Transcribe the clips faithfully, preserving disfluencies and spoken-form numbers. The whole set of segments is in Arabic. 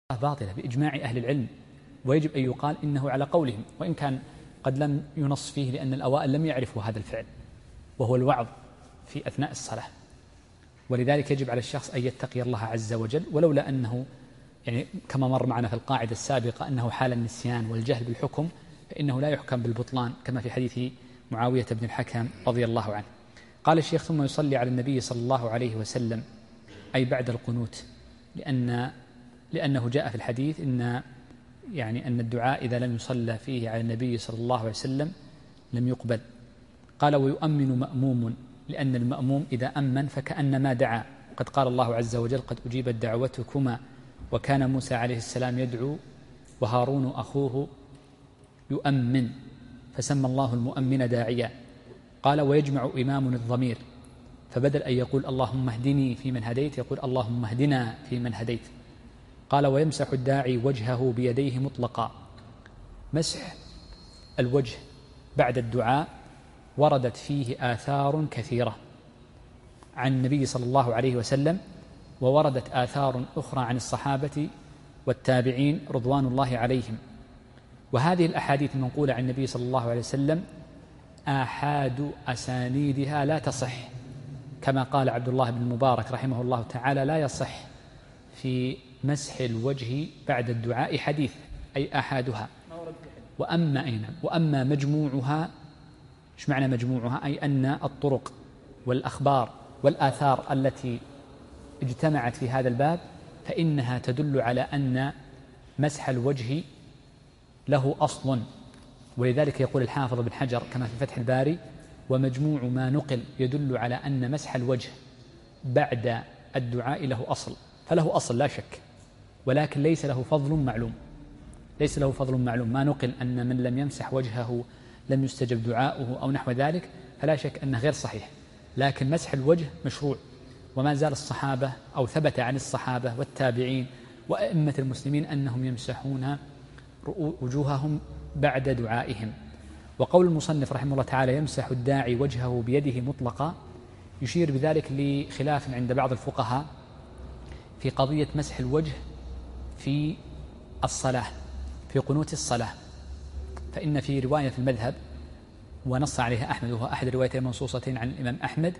باطلة بإجماع أهل العلم، ويجب أن يقال إنه على قولهم، وإن كان قد لم ينص فيه لأن الأوائل لم يعرفوا هذا الفعل وهو الوعظ في أثناء الصلاة، ولذلك يجب على الشخص أن يتقي الله عز وجل، ولولا أنه يعني كما مر معنا في القاعدة السابقة أنه حال النسيان والجهل بالحكم فإنه لا يحكم بالبطلان كما في حديث معاوية بن الحكم رضي الله عنه. قال الشيخ: ثم يصلي على النبي صلى الله عليه وسلم، أي بعد القنوت، لأن لأنه جاء في الحديث إن يعني أن الدعاء إذا لم يصلى فيه على النبي صلى الله عليه وسلم لم يقبل. قال: ويؤمن مأموم، لأن المأموم إذا أمن فكأنما دعا، قد قال الله عز وجل: قد أجيبت دعوتكما وكان موسى عليه السلام يدعو وهارون أخوه يؤمن، فسمى الله المؤمن داعيا. قال: ويجمع إمام الضمير، فبدل أن يقول اللهم اهدني في من هديت يقول اللهم اهدنا في من هديت. قال: ويمسح الداعي وجهه بيديه مطلقا. مسح الوجه بعد الدعاء وردت فيه آثار كثيرة عن النبي صلى الله عليه وسلم، ووردت آثار أخرى عن الصحابة والتابعين رضوان الله عليهم. وهذه الأحاديث المنقولة عن النبي صلى الله عليه وسلم آحاد أسانيدها لا تصح، كما قال عبد الله بن المبارك رحمه الله تعالى: لا يصح في مسح الوجه بعد الدعاء حديث، أي آحادها. وأما أين وأما مجموعها، إيش معنى مجموعها؟ أي أن الطرق والأخبار والآثار التي اجتمعت في هذا الباب فإنها تدل على أن مسح الوجه له أصل. ولذلك يقول الحافظ بن حجر كما في فتح الباري: ومجموع ما نقل يدل على أن مسح الوجه بعد الدعاء له أصل، فله أصل لا شك، ولكن ليس له فضل معلوم، ليس له فضل معلوم. ما نقل أن من لم يمسح وجهه لم يستجب دعاؤه أو نحو ذلك فلا شك أنه غير صحيح، لكن مسح الوجه مشروع، وما زال الصحابة أو ثبت عن الصحابة والتابعين وأئمة المسلمين أنهم يمسحون وجوههم بعد دعائهم. وقول المصنف رحمه الله تعالى: يمسح الداعي وجهه بيده مطلقا، يشير بذلك لخلاف عند بعض الفقهاء في قضية مسح الوجه في الصلاة، في قنوت الصلاة. فإن في رواية في المذهب ونص عليها أحمد، وهو أحد الروايتين المنصوصتين عن الإمام أحمد،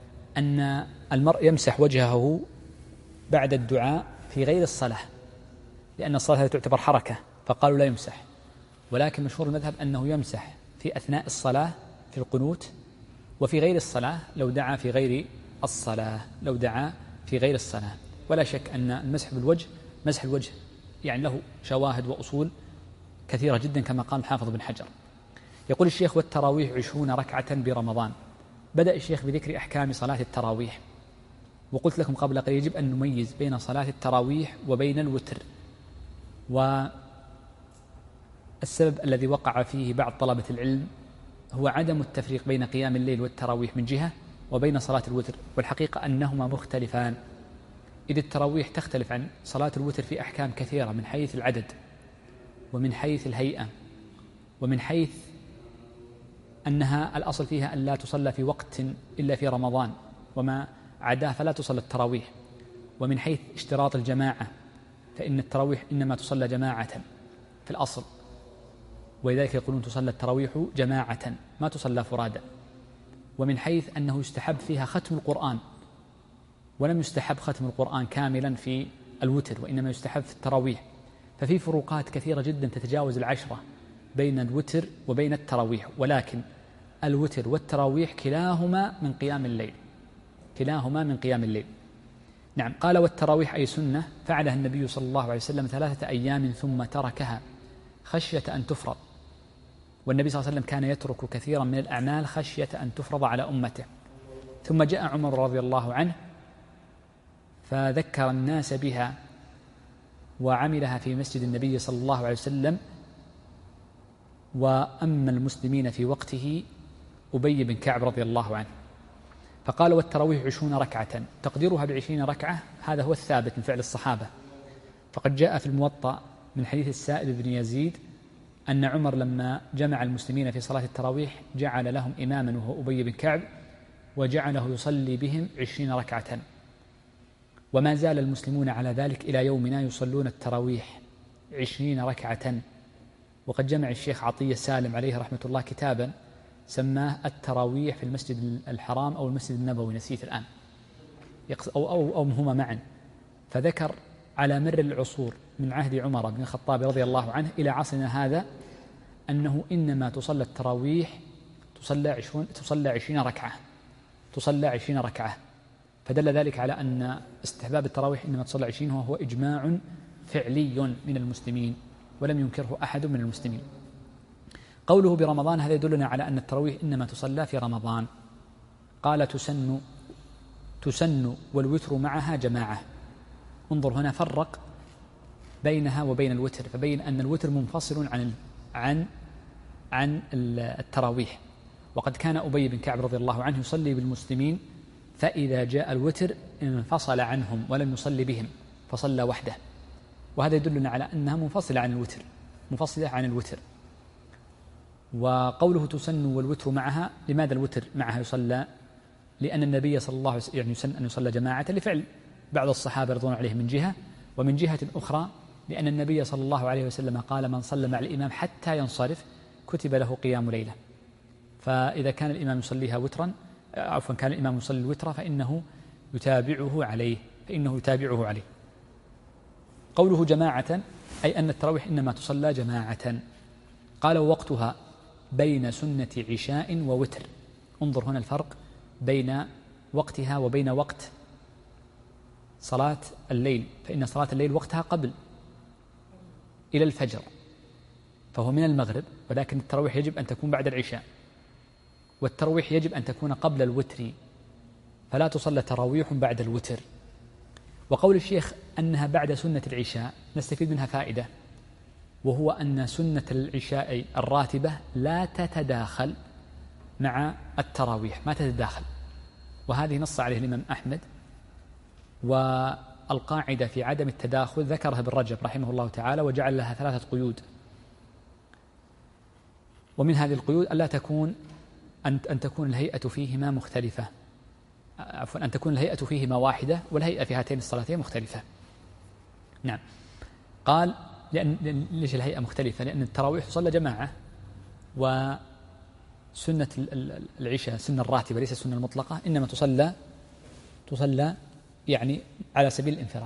أن المرء يمسح وجهه بعد الدعاء في غير الصلاة، لأن الصلاة تعتبر حركة فقالوا لا يمسح. ولكن مشهور المذهب أنه يمسح في أثناء الصلاة في القنوت، وفي غير الصلاة لو دعا في غير الصلاة لو دعا في غير الصلاة. ولا شك أن المسح بالوجه مسح الوجه يعني له شواهد وأصول كثيرة جدا كما قال الحافظ بن حجر. يقول الشيخ: والتراويح عشرون ركعة برمضان. بدأ الشيخ بذكر أحكام صلاة التراويح، وقلت لكم قبل قليل يجب أن نميز بين صلاة التراويح وبين الوتر. والسبب الذي وقع فيه بعض طلبة العلم هو عدم التفريق بين قيام الليل والتراويح من جهة وبين صلاة الوتر، والحقيقة أنهما مختلفان، إذ التراويح تختلف عن صلاة الوتر في أحكام كثيرة من حيث العدد ومن حيث الهيئة ومن حيث أنها الأصل فيها أن لا تصلى في وقت إلا في رمضان، وما عداه فلا تصلى التراويح، ومن حيث اشتراط الجماعة فإن التراويح إنما تصلى جماعة في الأصل، ولذلك يقولون تصلى التراويح جماعة ما تصلى فرادى. ومن حيث أنه يستحب فيها ختم القرآن، ولم يستحب ختم القرآن كاملا في الوتر، وإنما يستحب في التراويح. ففي فروقات كثيرة جدا تتجاوز العشرة بين الوتر وبين التراويح، ولكن الوتر والتراويح كلاهما من قيام الليل، كلاهما من قيام الليل. نعم. قال: والتراويح أي سنة فعلها النبي صلى الله عليه وسلم ثلاثة أيام ثم تركها خشية أن تفرض. والنبي صلى الله عليه وسلم كان يترك كثيرا من الأعمال خشية أن تفرض على أمته. ثم جاء عمر رضي الله عنه فذكر الناس بها وعملها في مسجد النبي صلى الله عليه وسلم، وأما المسلمين في وقته أبي بن كعب رضي الله عنه، فقال: والتراويح عشرون ركعة، تقديرها بعشرين ركعة. هذا هو الثابت من فعل الصحابة، فقد جاء في الموطأ من حديث السائب بن يزيد أن عمر لما جمع المسلمين في صلاة التراويح جعل لهم إماما وهو أبي بن كعب، وجعله يصلي بهم عشرين ركعة. وما زال المسلمون على ذلك إلى يومنا يصلون التراويح عشرين ركعة. وقد جمع الشيخ عطية سالم عليه رحمة الله كتابا سماه التراويح في المسجد الحرام أو المسجد النبوي، نسيت الآن، أو, أو, أو هما معا. فذكر على مر العصور من عهد عمر بن الخطاب رضي الله عنه إلى عصرنا هذا أنه إنما تصلى التراويح تصلى عشرين, تصلى عشرين ركعة تصلى عشرين ركعة فدل ذلك على أن استحباب التراويح إنما تصلى عشرين وهو إجماع فعلي من المسلمين ولم ينكره أحد من المسلمين. قوله برمضان هذا يدلنا على أن التراويح إنما تصلى في رمضان. قال تسن تسن والوتر معها جماعة. انظر هنا فرق بينها وبين الوتر، فبين أن الوتر منفصل عن عن عن التراويح. وقد كان أبي بن كعب رضي الله عنه يصلي بالمسلمين فإذا جاء الوتر انفصل عنهم ولم يصلي بهم فصلى وحده، وهذا يدلنا على أنها منفصلة عن الوتر منفصلة عن الوتر. وقوله تسن والوتر معها، لماذا الوتر معها يصلى؟ لأن النبي صلى الله عليه وسلم يعني يسن أن يصلى جماعة لفعل بعض الصحابة رضوان عليهم من جهة، ومن جهة أخرى لأن النبي صلى الله عليه وسلم قال من صلى مع الإمام حتى ينصرف كتب له قيام ليلة. فإذا كان الإمام يصليها وترا عفوا كان الإمام يصلي الوتر فإنه يتابعه عليه فإنه يتابعه عليه. قوله جماعة أي أن التراويح إنما تصلى جماعة. قال وقتها بين سنة عشاء ووتر. انظر هنا الفرق بين وقتها وبين وقت صلاة الليل، فإن صلاة الليل وقتها قبل إلى الفجر فهو من المغرب، ولكن التراويح يجب أن تكون بعد العشاء، والتراويح يجب أن تكون قبل الوتر، فلا تصلى تراويح بعد الوتر. وقول الشيخ أنها بعد سنة العشاء نستفيد منها فائدة، وهو أن سنة العشاء الراتبة لا تتداخل مع التراويح، ما تتداخل، وهذه نص عليه الإمام أحمد. والقاعدة في عدم التداخل ذكرها ابن رجب رحمه الله تعالى وجعل لها ثلاثة قيود، ومن هذه القيود ألا تكون أن أن تكون الهيئة فيهما مختلفة، عفوا أن تكون الهيئة فيهما واحدة والهيئة في هاتين الصلاتين مختلفة. نعم. قال لأن ليش الهيئة مختلفة؟ لأن التراويح تصلى جماعة، وسنة العشاء سنة الراتبة ليس السنة المطلقة، إنما تصلى تصلى يعني على سبيل الانفراد،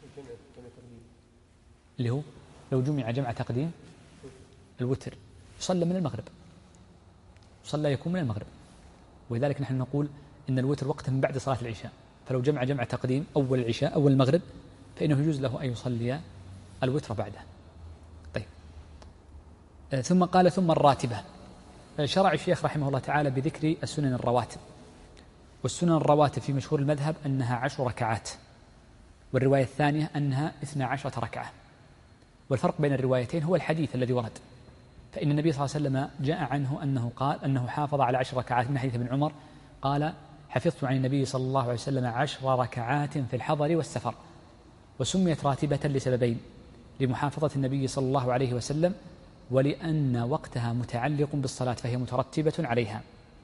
اللي هو لو جمع جمع تقديم الوتر يصلى من المغرب، يصلى يكون من المغرب، ولذلك نحن نقول إن الوتر وقته من بعد صلاة العشاء، فلو جمع جمع تقديم أول العشاء أول المغرب فإنه يجوز له أن يصلي الوتر بعده. طيب. ثم قال ثم الراتبة. شرع الشيخ رحمه الله تعالى بذكر السنن الرواتب، والسنن الرواتب في مشهور المذهب أنها عشر ركعات، والرواية الثانية أنها اثنا عشرة ركعة. والفرق بين الروايتين هو الحديث الذي ورد، فإن النبي صلى الله عليه وسلم جاء عنه أنه قال أنه حافظ على عشر ركعات من حديث ابن عمر قال حفظت عن النبي صلى الله عليه وسلم عشر ركعات في الحضر والسفر، وسميت راتبة لسببين: لمحافظة النبي صلى الله عليه وسلم، ولأن وقتها متعلق بالصلاة فهي مترتبة عليها.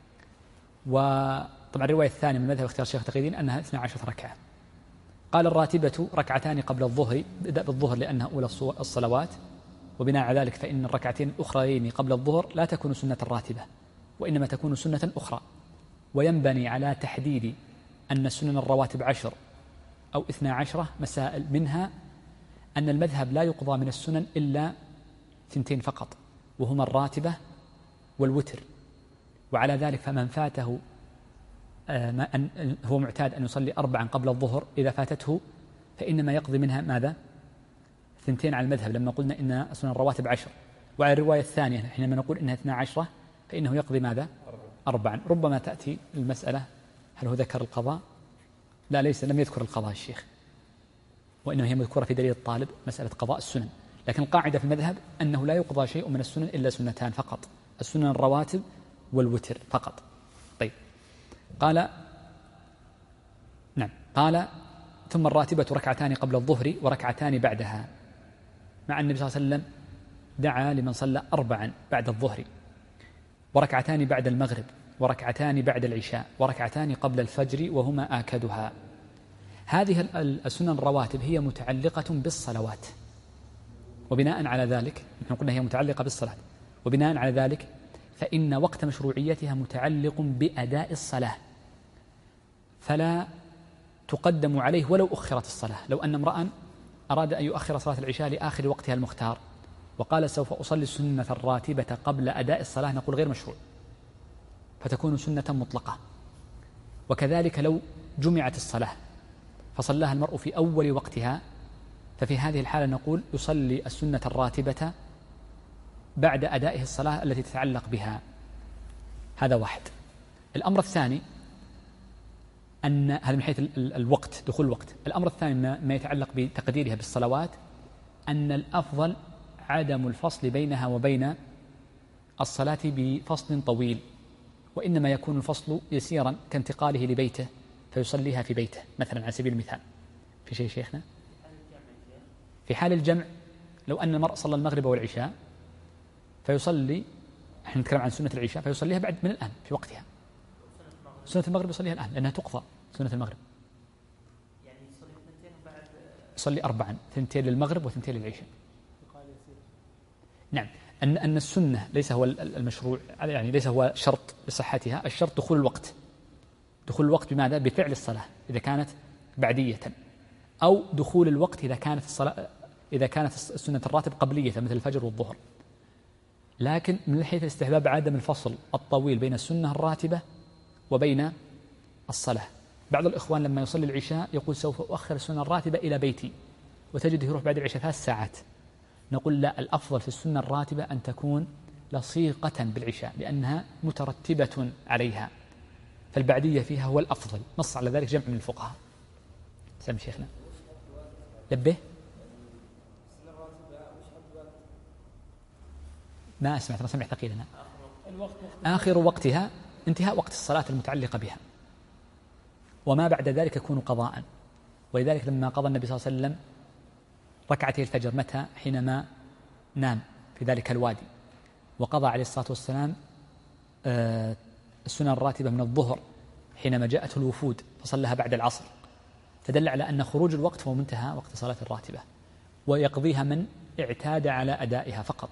وطبعا الرواية الثانية من مذهب اختيار الشيخ تقي الدين أنها اثنا عشرة ركعة. قال الراتبة ركعتان قبل الظهر، بدأ بالظهر لأنها أولى الصلوات، وبناء على ذلك فإن الركعتين الأخرين قبل الظهر لا تكون سنة الراتبة وإنما تكون سنة أخرى. وينبني على تحديد أن السنن الرواتب عشر أو اثنا عشرة مسائل، منها أن المذهب لا يقضى من السنن إلا ثنتين فقط، وهما الراتبة والوتر، وعلى ذلك فمن فاته هو معتاد أن يصلي أربعا قبل الظهر، إذا فاتته فإنما يقضي منها ماذا؟ ثنتين على المذهب لما قلنا إن السنن الرواتب عشر. وعلى الرواية الثانية حينما نقول إنها اثنا عشرة فإنه يقضي ماذا؟ أربعا. ربما تأتي المسألة هل هو ذكر القضاء؟ لا، ليس، لم يذكر القضاء الشيخ، وإنما هي مذكورة في دليل الطالب مسألة قضاء السنن. لكن القاعدة في المذهب أنه لا يقضى شيء من السنن إلا سنتان فقط، السنن الرواتب والوتر فقط. طيب. قال نعم قال ثم الراتبة ركعتان قبل الظهر وركعتان بعدها، مع النبي صلى الله عليه وسلم دعا لمن صلى أربعا بعد الظهر، وركعتان بعد المغرب، وركعتان بعد العشاء، وركعتان قبل الفجر وهما آكدها. هذه السنن الرواتب هي متعلقة بالصلوات، وبناء على ذلك نحن قلنا هي متعلقة بالصلاة، وبناء على ذلك فإن وقت مشروعيتها متعلق بأداء الصلاة، فلا تقدم عليه ولو أخرت الصلاة. لو أن امرأ أراد أن يؤخر صلاة العشاء لآخر وقتها المختار وقال سوف أصلي السنة الراتبة قبل أداء الصلاة، نقول غير مشروع، فتكون سنة مطلقة. وكذلك لو جمعت الصلاة فصلاها المرء في أول وقتها، ففي هذه الحالة نقول يصلي السنة الراتبة بعد أدائه الصلاة التي تتعلق بها. هذا واحد. الأمر الثاني أن هذا من حيث الوقت، دخول الوقت. الأمر الثاني ما يتعلق بتقديرها بالصلوات أن الأفضل عدم الفصل بينها وبين الصلاة بفصل طويل، وإنما يكون الفصل يسيرا كانتقاله لبيته فيصليها في بيته مثلا على سبيل المثال. في شيء شيخنا؟ في حال الجمع لو أن المرء صلى المغرب والعشاء فيصلي، احنا نتكلم عن سنة العشاء، فيصليها بعد من الآن في وقتها. سنة المغرب يصليها الآن لأنها تقضى سنة المغرب، يعني يصلي اثنتين وبعد يصلي أربعا، ثنتين للمغرب وثنتين للعشاء. نعم، أن أن السنة ليس هو المشروع، يعني ليس هو شرط لصحتها، الشرط دخول الوقت. دخول الوقت بماذا؟ بفعل الصلاة إذا كانت بعدية، أو دخول الوقت إذا كانت الصلاة إذا كانت السنة الراتب قبلية مثل الفجر والظهر. لكن من حيث الاستحباب عدم الفصل الطويل بين السنة الراتبة وبين الصلاة. بعض الإخوان لما يصلي العشاء يقول سوف أؤخر السنة الراتبة إلى بيتي، وتجده يروح بعد العشاء ثلاث ساعات. نقول لا، الأفضل في السنة الراتبة أن تكون لصيقة بالعشاء لأنها مترتبة عليها، فالبعدية فيها هو الأفضل. نص على ذلك جمع من الفقهاء. سلام شيخنا. لبه ما أسمعت، أنا سمعت قيلنا آخر وقتها انتهاء وقت الصلاة المتعلقة بها، وما بعد ذلك يكون قضاء. ولذلك لما قضى النبي صلى الله عليه وسلم ركعتي الفجر متى؟ حينما نام في ذلك الوادي، وقضى عليه الصلاة والسلام السنة الراتبة من الظهر حينما جاءته الوفود فصلها بعد العصر، تدل على أن خروج الوقت هو منتهى وقت صلاة الراتبة، ويقضيها من اعتاد على أدائها فقط.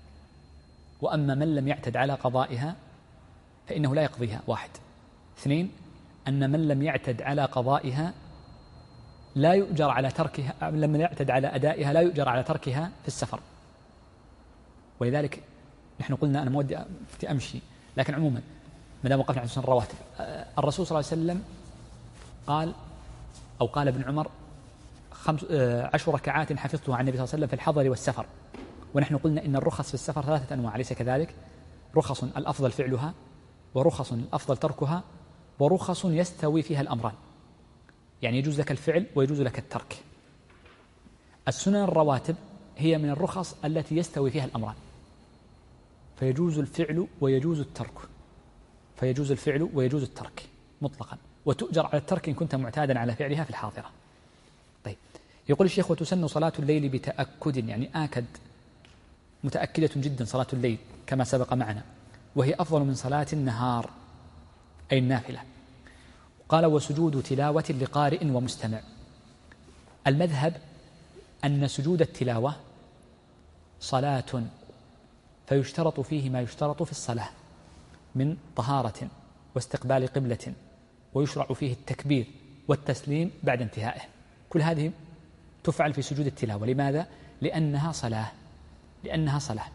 وأما من لم يعتد على قضائها فإنه لا يقضيها. واحد. اثنين، أن من لم يعتد على قضائها لا يؤجر على تركها، لما يعتد على أدائها لا يؤجر على تركها في السفر. ولذلك نحن قلنا أنا مودي أمشي، لكن عموما ما دام وقفنا عن سنن الرواتب، الرسول صلى الله عليه وسلم قال أو قال ابن عمر خمس عشر ركعات حفظتها عن النبي صلى الله عليه وسلم في الحضر والسفر. ونحن قلنا إن الرخص في السفر ثلاثة أنواع، ليس كذلك؟ رخص الأفضل فعلها، ورخص الأفضل تركها، ورخص يستوي فيها الأمران، يعني يجوز لك الفعل ويجوز لك الترك. السنن الرواتب هي من الرخص التي يستوي فيها الأمران، فيجوز الفعل ويجوز الترك، فيجوز الفعل ويجوز الترك مطلقا، وتؤجر على الترك إن كنت معتادا على فعلها في الحاضرة. طيب، يقول الشيخ وتسن صلاة الليل بتأكد، يعني آكد متأكدة جدا صلاة الليل كما سبق معنا، وهي أفضل من صلاة النهار أي النافلة. قال وسجود تلاوة لقارئ ومستمع. المذهب أن سجود التلاوة صلاة، فيشترط فيه ما يشترط في الصلاة من طهارة واستقبال قبلة، ويشرع فيه التكبير والتسليم بعد انتهائه. كل هذه تفعل في سجود التلاوة. لماذا؟ لأنها صلاة، لأنها صلاة،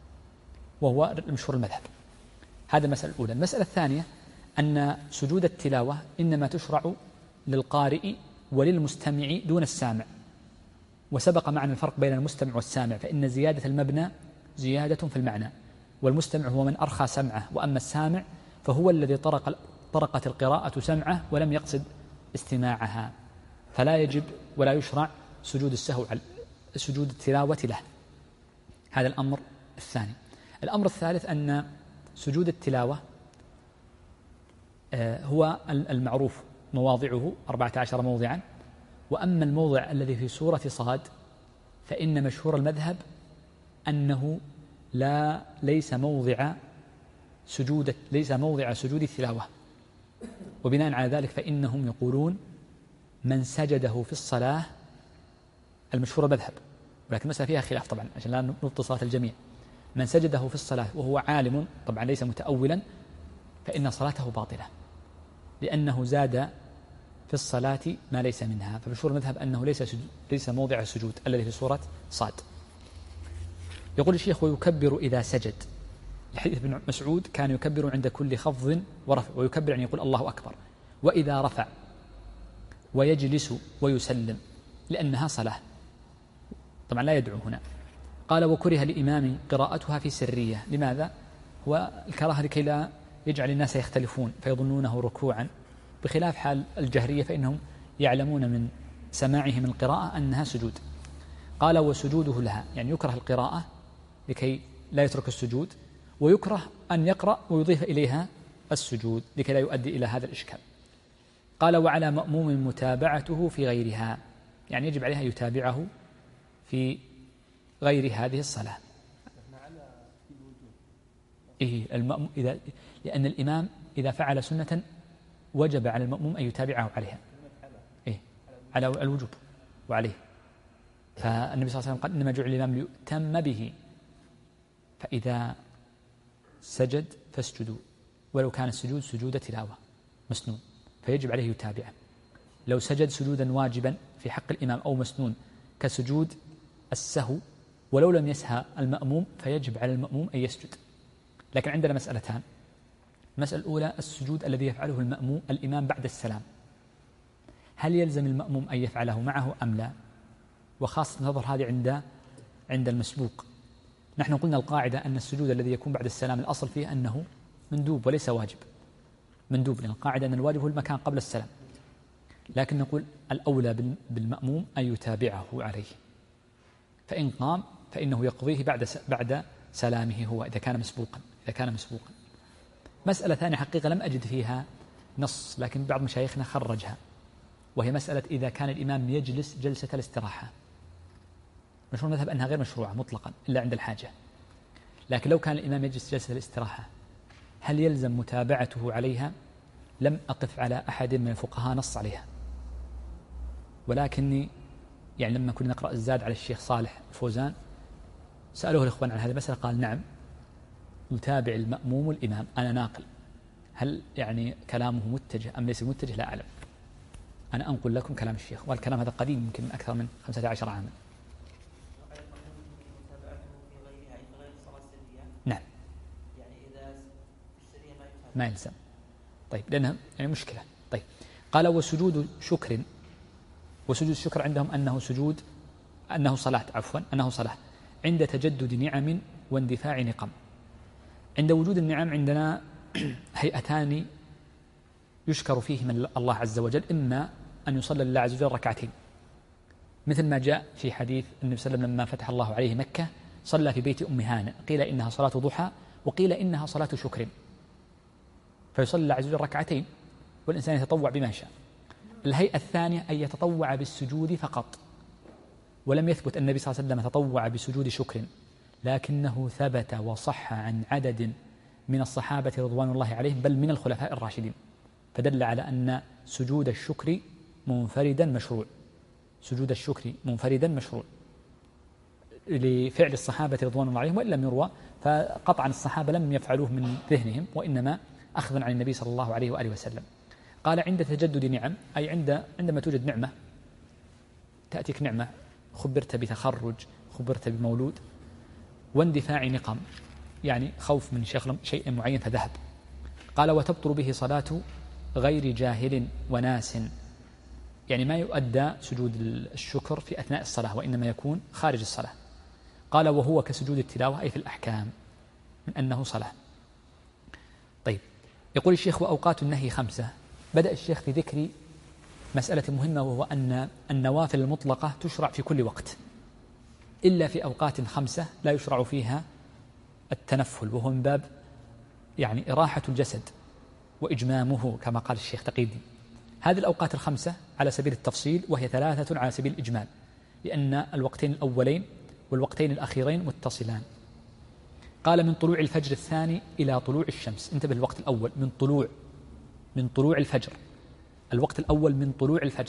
وهو المشهور المذهب. هذا المسألة الأولى. المسألة الثانية أن سجود التلاوة إنما تشرع للقارئ وللمستمع دون السامع. وسبق معنا الفرق بين المستمع والسامع، فإن زيادة المبنى زيادة في المعنى، والمستمع هو من أرخى سمعه، وأما السامع فهو الذي طرق طرقت القراءة سمعه ولم يقصد استماعها، فلا يجب ولا يشرع سجود السهو على سجود التلاوة له. هذا الأمر الثاني. الأمر الثالث أن سجود التلاوة هو المعروف مواضعه أربعة عشر موضعا، وأما الموضع الذي في سورة صاد فإن مشهور المذهب أنه لا ليس موضع سجود ليس موضع سجود التلاوة، وبناء على ذلك فإنهم يقولون من سجده في الصلاة المشهور مذهب، ولكن المسألة فيها خلاف طبعا عشان لا نبطل صلاة الجميع. من سجده في الصلاة وهو عالم طبعا ليس متأولا فإن صلاته باطلة، لأنه زاد في الصلاة ما ليس منها. فمشهور المذهب أنه ليس ليس موضع السجود الذي في سورة صاد. يقول الشيخ ويكبر إذا سجد، الحديث ابن مسعود كان يكبر عند كل خفض ورفع، ويكبر يعني يقول الله أكبر، وإذا رفع ويجلس ويسلم لأنها صلاة. طبعا لا يدعو هنا. قال وكره لإمام قراءتها في سرية. لماذا؟ والكراهة لكي لا يجعل الناس يختلفون فيظنونه ركوعا، بخلاف حال الجهرية فإنهم يعلمون من سماعهم القراءة أنها سجود. قال وسجوده لها، يعني يكره القراءة لكي لا يترك السجود، ويكره أن يقرأ ويضيف إليها السجود لكي لا يؤدي إلى هذا الإشكال. قال وعلى مأموم متابعته في غيرها، يعني يجب عليها يتابعه في غير هذه الصلاة. إيه المأموم إذا لأن الإمام إذا فعل سنة وجب على المأموم أن يتابعه عليها. إيه على الوجوب وعليه. فالنبي صلى الله عليه وسلم قال إنما جعل الإمام ليؤتم به، فإذا سجد فاسجدوا ولو كان السجود سجود تلاوة مسنون، فيجب عليه يتابعه. لو سجد سجودا واجبا في حق الإمام أو مسنون كسجود السهو ولو لم يسهى المأموم فيجب على المأموم أن يسجد. لكن عندنا مسألتان. المسألة الأولى السجود الذي يفعله المأموم الإمام بعد السلام، هل يلزم المأموم أن يفعله معه أم لا؟ وخاصة نظر هذه عند عند المسبوق. نحن قلنا القاعدة أن السجود الذي يكون بعد السلام الأصل فيه أنه مندوب وليس واجب، مندوب، لأن القاعدة أن الواجب هو المكان قبل السلام. لكن نقول الأولى بالمأموم أن يتابعه عليه، فإن قام فإنه يقضيه بعد بعد سلامه هو إذا كان مسبوقا إذا كان مسبوقا. مسألة ثانية حقيقة لم أجد فيها نص، لكن بعض مشايخنا خرجها، وهي مسألة إذا كان الإمام يجلس جلسة الاستراحة. مشهور المذهب أنها غير مشروعة مطلقا إلا عند الحاجة، لكن لو كان الإمام يجلس جلسة الاستراحة هل يلزم متابعته عليها؟ لم أقف على أحد من الفقهاء نص عليها، ولكني يعني لما كنا نقرأ الزاد على الشيخ صالح فوزان سألوه الإخوان عن هذه المسألة قال نعم يتابع المأموم الإمام. أنا ناقل، هل يعني كلامه متجه أم ليس متجه لا أعلم، أنا أنقل لكم كلام الشيخ، والكلام هذا قديم يمكن أكثر من خمسة عشر عاما. نعم يعني إذا السرية ما يلزم. طيب لأنها يعني مشكلة. طيب قال وسجود شكر، وسجود الشكر عندهم أنه سجود أنه صلاة عفوا أنه صلاة عند تجدد نعم واندفاع نقم. عند وجود النعم عندنا هيئتان يشكر فيهما الله عز وجل، إما أن يصلى لله عز وجل ركعتين مثل ما جاء في حديث النبي صلى الله عليه وسلم لما فتح الله عليه مكة صلى في بيت أم هانئ، قيل إنها صلاة ضحى وقيل إنها صلاة شكر، فيصلي الله عز وجل ركعتين والإنسان يتطوع بما شاء. الهيئة الثانية أن يتطوع بالسجود فقط، ولم يثبت النبي صلى الله عليه وسلم تطوع بسجود شكر، لكنه ثبت وصح عن عدد من الصحابة رضوان الله عليهم بل من الخلفاء الراشدين، فدل على أن سجود الشكر منفردا مشروع، سجود الشكر منفردا مشروع لفعل الصحابة رضوان الله عليهم، وإن لم يروى فقطعا الصحابة لم يفعلوه من ذهنهم وإنما أخذا عن النبي صلى الله عليه وآله وسلم. قال عند تجدد نعم أي عند عندما توجد نعمة، تأتيك نعمة خبرت بتخرج خبرت بمولود، واندفاع نقم يعني خوف من شيء معين فذهب. قال وتبطل به صلاة غير جاهل وناس، يعني ما يؤدى سجود الشكر في أثناء الصلاة وإنما يكون خارج الصلاة. قال وهو كسجود التلاوة أي في الأحكام من أنه صلاة. طيب يقول الشيخ وأوقات النهي خمسة. بدأ الشيخ في ذكر مسألة مهمة، وهو أن النوافل المطلقة تشرع في كل وقت إلا في أوقات خمسة لا يشرع فيها التنفل، وهو من باب يعني إراحة الجسد وإجمامه كما قال الشيخ تقي الدين. هذه الأوقات الخمسة على سبيل التفصيل وهي ثلاثة على سبيل الإجمال، لأن الوقتين الأولين والوقتين الأخيرين متصلان. قال من طلوع الفجر الثاني إلى طلوع الشمس. انتبه الوقت الأول من طلوع من طلوع الفجر، الوقت الأول من طلوع الفجر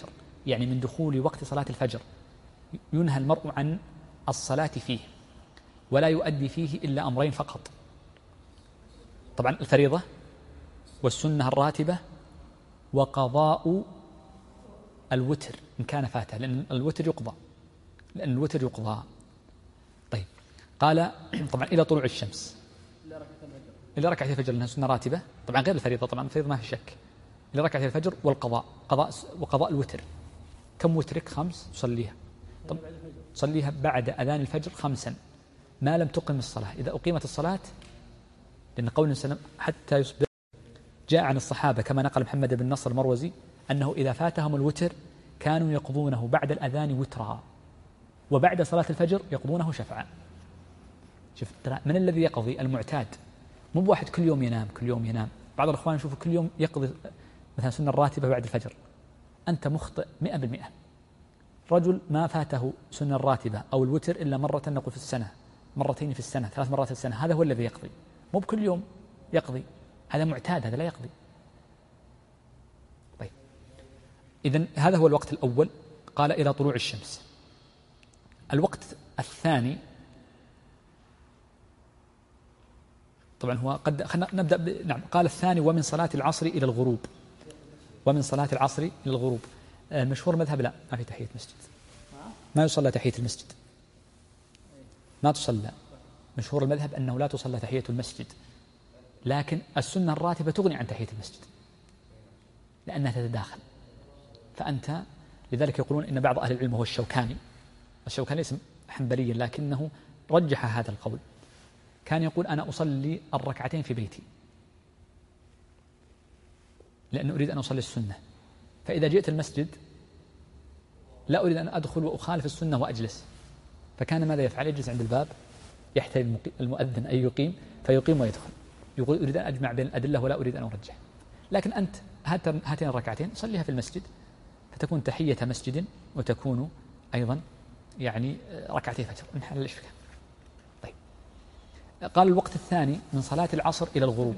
يعني من دخول وقت صلاة الفجر ينهى المرء عن الصلاة فيه، ولا يؤدي فيه إلا أمرين فقط، طبعا الفريضة والسنة الراتبة وقضاء الوتر إن كان فاته، لأن الوتر يقضى لأن الوتر يقضى. طيب قال طبعا إلى طلوع الشمس إلى ركعة الفجر لأنها سنة راتبة، طبعا غير الفريضة، طبعا الفريضة ما في شك، إلى ركعة الفجر والقضاء قضاء وقضاء الوتر. كم وترك؟ خمس تصليها، طب تصليها بعد أذان الفجر خمسا ما لم تقم الصلاة. إذا أقيمت الصلاة، لأن قول سلم حتى يصبح، جاء عن الصحابة كما نقل محمد بن نصر المروزي أنه إذا فاتهم الوتر كانوا يقضونه بعد الأذان وترا، وبعد صلاة الفجر يقضونه شفعا. شوف من الذي يقضي؟ المعتاد، مو بواحد كل يوم ينام كل يوم ينام. بعض الأخوان يشوفوا كل يوم يقضي مثلا سنة الراتبة بعد الفجر، أنت مخطئ مئة بالمئة. رجل ما فاته سنة الراتبة أو الوتر إلا مرة نقول في السنة، مرتين في السنة، ثلاث مرات في السنة، هذا هو الذي يقضي، مو بكل يوم يقضي، هذا معتاد، هذا لا يقضي. طيب إذن هذا هو الوقت الأول، قال إلى طلوع الشمس. الوقت الثاني طبعا هو قد خلنا نبدأ ب... نعم قال الثاني ومن صلاة العصر إلى الغروب، ومن صلاة العصر إلى الغروب. مشهور مذهب لا ما في تحية مسجد، ما يصلى تحية المسجد، ما تصلى. مشهور المذهب أنه لا تصلى تحية المسجد، لكن السنة الراتبة تغني عن تحية المسجد لأنها تتداخل. فأنت لذلك يقولون إن بعض أهل العلم هو الشوكاني، الشوكاني اسم حنبلي لكنه رجح هذا القول، كان يقول أنا أصلي الركعتين في بيتي لأن أريد أن أصلي السنة، فإذا جئت المسجد لا أريد أن أدخل وأخالف السنة وأجلس، فكان ماذا يفعل؟ يجلس عند الباب يحتاج المؤذن أن يقيم فيقيم ويدخل، يقول أريد أن أجمع بين الأدلة ولا أريد أن أرجح. لكن أنت هاتين الركعتين صليها في المسجد فتكون تحية مسجد وتكون أيضا يعني ركعتي فجر، نحل الإشكال. طيب قال الوقت الثاني من صلاة العصر إلى الغروب.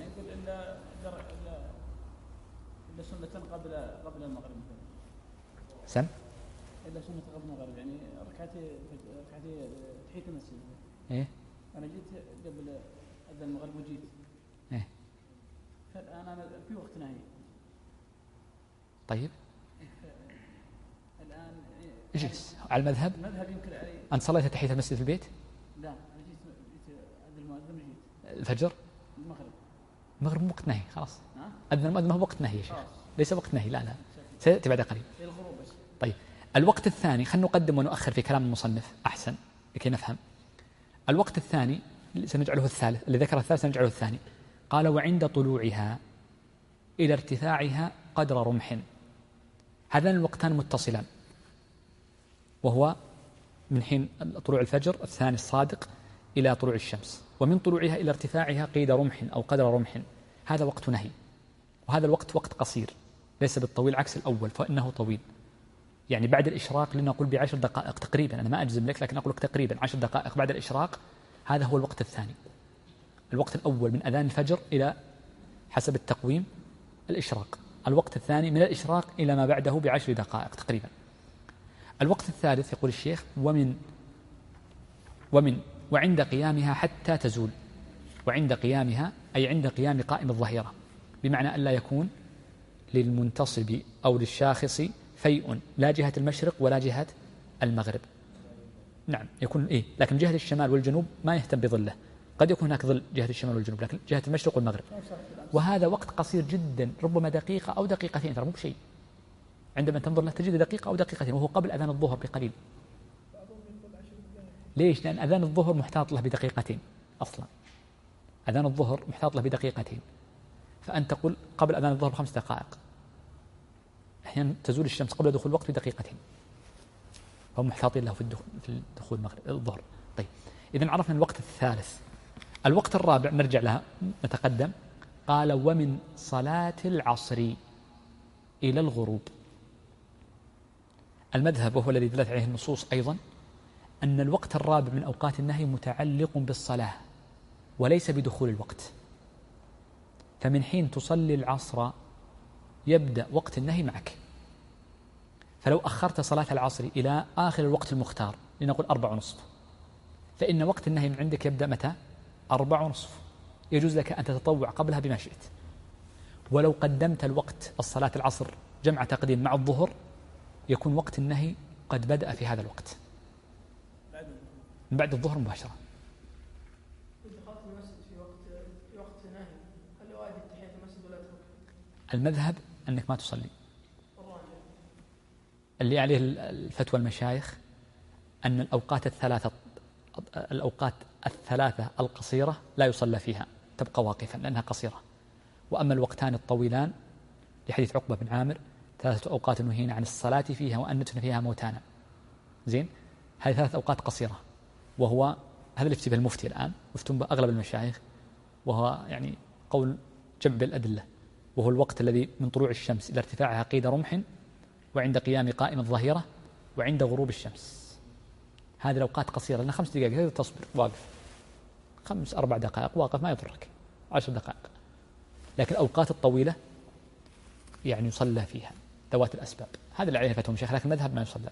إلا سنة قبل قبل المغرب. سم؟ إلا سنة قبل المغرب، يعني ركعتي ركعتي تحية المسجد. إيه؟ أنا جيت قبل أذان المغرب وجيت. إيه؟ فالآن أنا في وقت نهي. طيب. الآن. اجلس على المذهب. المذهب يمكن علي. أنت صليت تحية المسجد في البيت؟ لا، أنا جيت جيت أذن المؤذن وجيت. الفجر؟ المغرب. المغرب مو وقت نهي خلاص. ها؟ أذن المؤذن ما هو وقت نهي يا شيخ. ليس وقت نهي، لا لا. سيأتي بعد قليل. الغروب بس. طيب الوقت الثاني خلنا نقدم ونؤخر في كلام المصنف أحسن لكي نفهم. الوقت الثاني سنجعله الثالث، اللي ذكر الثالث سنجعله الثاني. قال وعند طلوعها إلى ارتفاعها قدر رمح. هذان الوقتان متصلان، وهو من حين طلوع الفجر الثاني الصادق إلى طلوع الشمس، ومن طلوعها إلى ارتفاعها قيد رمح أو قدر رمح. هذا وقت نهي، وهذا الوقت وقت قصير ليس بالطويل عكس الأول فإنه طويل، يعني بعد الإشراق لنقول بعشر دقائق تقريبا، أنا ما أجزم لك لكن أقول لك تقريبا عشر دقائق بعد الإشراق. هذا هو الوقت الثاني. الوقت الأول من أذان الفجر إلى حسب التقويم الإشراق، الوقت الثاني من الإشراق إلى ما بعده بعشر دقائق تقريبا. الوقت الثالث يقول الشيخ ومن ومن وعند قيامها حتى تزول. وعند قيامها أي عند قيام قائم الظهيرة، بمعنى أن لا يكون للمنتصب أو للشاخص فيء لا جهة المشرق ولا جهة المغرب. نعم يكون إيه، لكن جهة الشمال والجنوب ما يهتم بظله، قد يكون هناك ظل جهة الشمال والجنوب لكن جهة المشرق والمغرب. وهذا وقت قصير جدا، ربما دقيقة أو دقيقتين، ترى مو بشيء، عندما تنظر له تجد دقيقة أو دقيقتين، وهو قبل أذان الظهر بقليل. ليش؟ لأن أذان الظهر محتاط له بدقيقتين أصلا، أذان الظهر محتاط له بدقيقتين، فأنت تقول قبل أذان الظهر بخمس دقائق، أحيانا تزول الشمس قبل دخول الوقت بدقيقتين، فهم محتاطين له في الدخول في الدخول المغرب الظهر. طيب إذن عرفنا الوقت الثالث. الوقت الرابع نرجع لها نتقدم. قال ومن صلاة العصر إلى الغروب. المذهب وهو الذي دلت عليه النصوص أيضا أن الوقت الرابع من أوقات النهي متعلق بالصلاة وليس بدخول الوقت، فمن حين تصلي العصر يبدأ وقت النهي معك، فلو أخرت صلاة العصر إلى آخر الوقت المختار لنقول أربع ونصف، فإن وقت النهي من عندك يبدأ متى؟ أربع ونصف، يجوز لك أن تتطوع قبلها بما شئت. ولو قدمت الوقت الصلاة العصر جمع تقديم مع الظهر يكون وقت النهي قد بدأ في هذا الوقت من بعد الظهر مباشرة. المذهب أنك ما تصلي. اللي عليه الفتوى المشايخ أن الأوقات الثلاثة الأوقات الثلاثة القصيرة لا يصلى فيها، تبقى واقفا لأنها قصيرة. وأما الوقتان الطويلان لحديث عقبة بن عامر ثلاثة أوقات نهينا عن الصلاة فيها وأن ندفن فيها موتانا. زين، هذه ثلاث أوقات قصيرة، وهو هذا اللي يفتي به المفتي الآن ويفتون به أغلب المشايخ، وهو يعني قول جمع بالأدلة، وهو الوقت الذي من طلوع الشمس إلى ارتفاعها قيد رمح، وعند قيام قائم الظهيرة، وعند غروب الشمس. هذه الأوقات قصيرة لأنها خمس دقائق، هذا تصبر واقف خمس أربع دقائق واقف ما يضرك، عشر دقائق. لكن الأوقات الطويلة يعني يصلى فيها ذوات الأسباب، هذا اللي عليه فتوى الشيخ، لكن المذهب ما يصلى.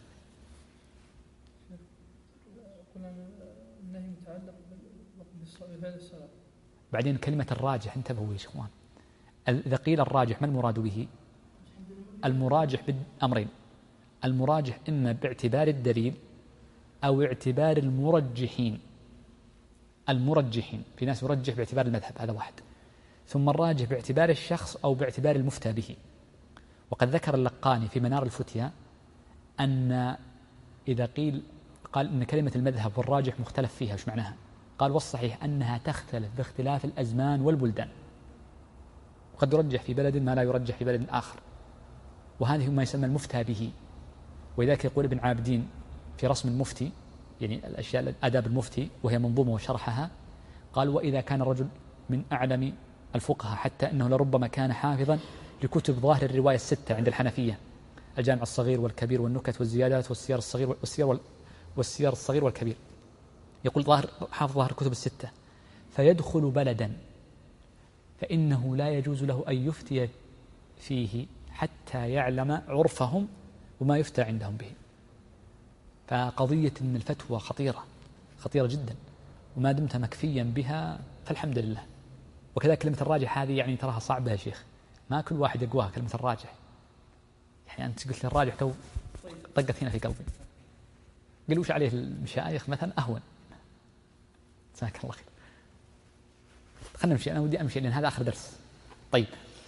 النهي متعلق بفعل الصلاة. بعدين كلمة الراجح انتبهوا يا إخوان، إذا قيل الراجح ما المراد به؟ المراجح بالأمرين، المراجح إما باعتبار الدليل أو اعتبار المرجحين. المرجحين في ناس يرجح باعتبار المذهب، هذا واحد. ثم الراجح باعتبار الشخص أو باعتبار المفتى به. وقد ذكر اللقاني في منار الفتيا أن إذا قيل قال إن كلمة المذهب والراجح مختلف فيها، وش معناها؟ قال والصحيح أنها تختلف باختلاف الأزمان والبلدان، وقد يرجح في بلد ما لا يرجح في بلد آخر، وهذه ما يسمى المفتى به. ولذلك يقول ابن عابدين في رسم المفتي، يعني الأشياء آداب المفتي وهي منظومة وشرحها، قال وإذا كان الرجل من أعلم الفقهاء حتى أنه لربما كان حافظا لكتب ظاهر الرواية الستة عند الحنفية، الجامع الصغير والكبير والنكت والزيادات والسير الصغير والسير والسير الصغير والكبير، يقول ظاهر حافظ ظاهر الكتب الستة، فيدخل بلدا فإنه لا يجوز له أن يفتي فيه حتى يعلم عرفهم وما يفتى عندهم به. فقضية أن الفتوى خطيرة خطيرة جدا، وما دمت مكفيا بها فالحمد لله. وكذا كلمة الراجح هذه يعني تراها صعبة يا شيخ، ما كل واحد يقواها كلمة الراجح. يعني أنت قلت لي الراجح تو طقت هنا في قلبي، قل وش عليه المشايخ مثلا أهون. جزاك الله خير. خلنا نمشي، أنا ودي أمشي لأن هذا آخر درس. طيب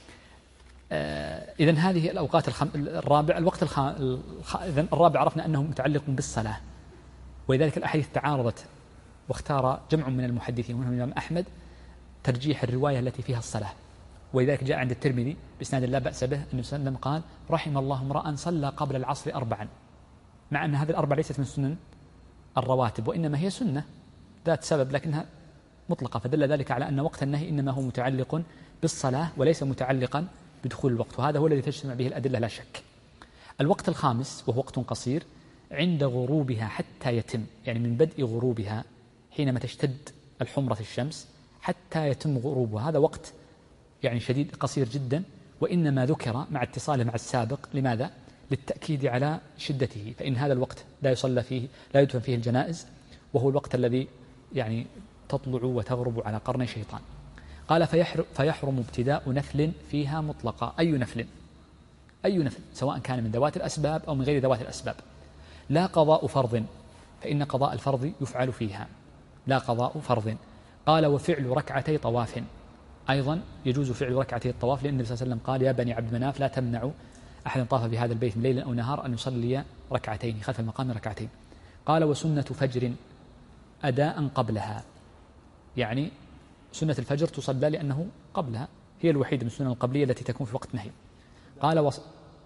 آه إذن هذه الأوقات الخم... الرابع الوقت الخ... الخ... إذن الرابع عرفنا أنه متعلق بالصلاة، ولذلك الأحاديث تعارضت، واختار جمع من المحدثين ومنهم الإمام أحمد ترجيح الرواية التي فيها الصلاة. ولذلك جاء عند الترمذي بإسناد لا بأس به أن صلى الله عليه وسلم قال رحم الله امرأ صلى قبل العصر أربعا، مع أن هذه الأربع ليست من سنن الرواتب وإنما هي سنة ذات سبب لكنها مطلقة، فدل ذلك على أن وقت النهي إنما هو متعلق بالصلاة وليس متعلقا بدخول الوقت، وهذا هو الذي تجتمع به الأدلة لا شك. الوقت الخامس وهو وقت قصير عند غروبها حتى يتم، يعني من بدء غروبها حينما تشتد الحمرة الشمس حتى يتم غروبها، هذا وقت يعني شديد قصير جدا، وإنما ذكر مع اتصاله مع السابق لماذا؟ للتأكيد على شدته، فإن هذا الوقت لا يصلى فيه لا يدفن فيه الجنائز، وهو الوقت الذي يعني تطلع وتغرب على قرن شيطان. قال فيحرم, فيحرم ابتداء نفل فيها مطلقا. أي نفل؟ أي نفل سواء كان من ذوات الأسباب أو من غير ذوات الأسباب، لا قضاء فرض، فإن قضاء الفرض يفعل فيها، لا قضاء فرض. قال وفعل ركعتي طواف، أيضا يجوز فعل ركعتي الطواف، لأن النبي صلى الله عليه وسلم قال يا بني عبد مناف لا تمنعوا أحد طاف في هذا البيت من ليل أو نهار أن يصلي ركعتين خلف المقام ركعتين. قال وسنة فجر أداء قبلها، يعني سنة الفجر تصلى لأنه قبلها، هي الوحيدة من السنن القبلية التي تكون في وقت نهي. قال وص...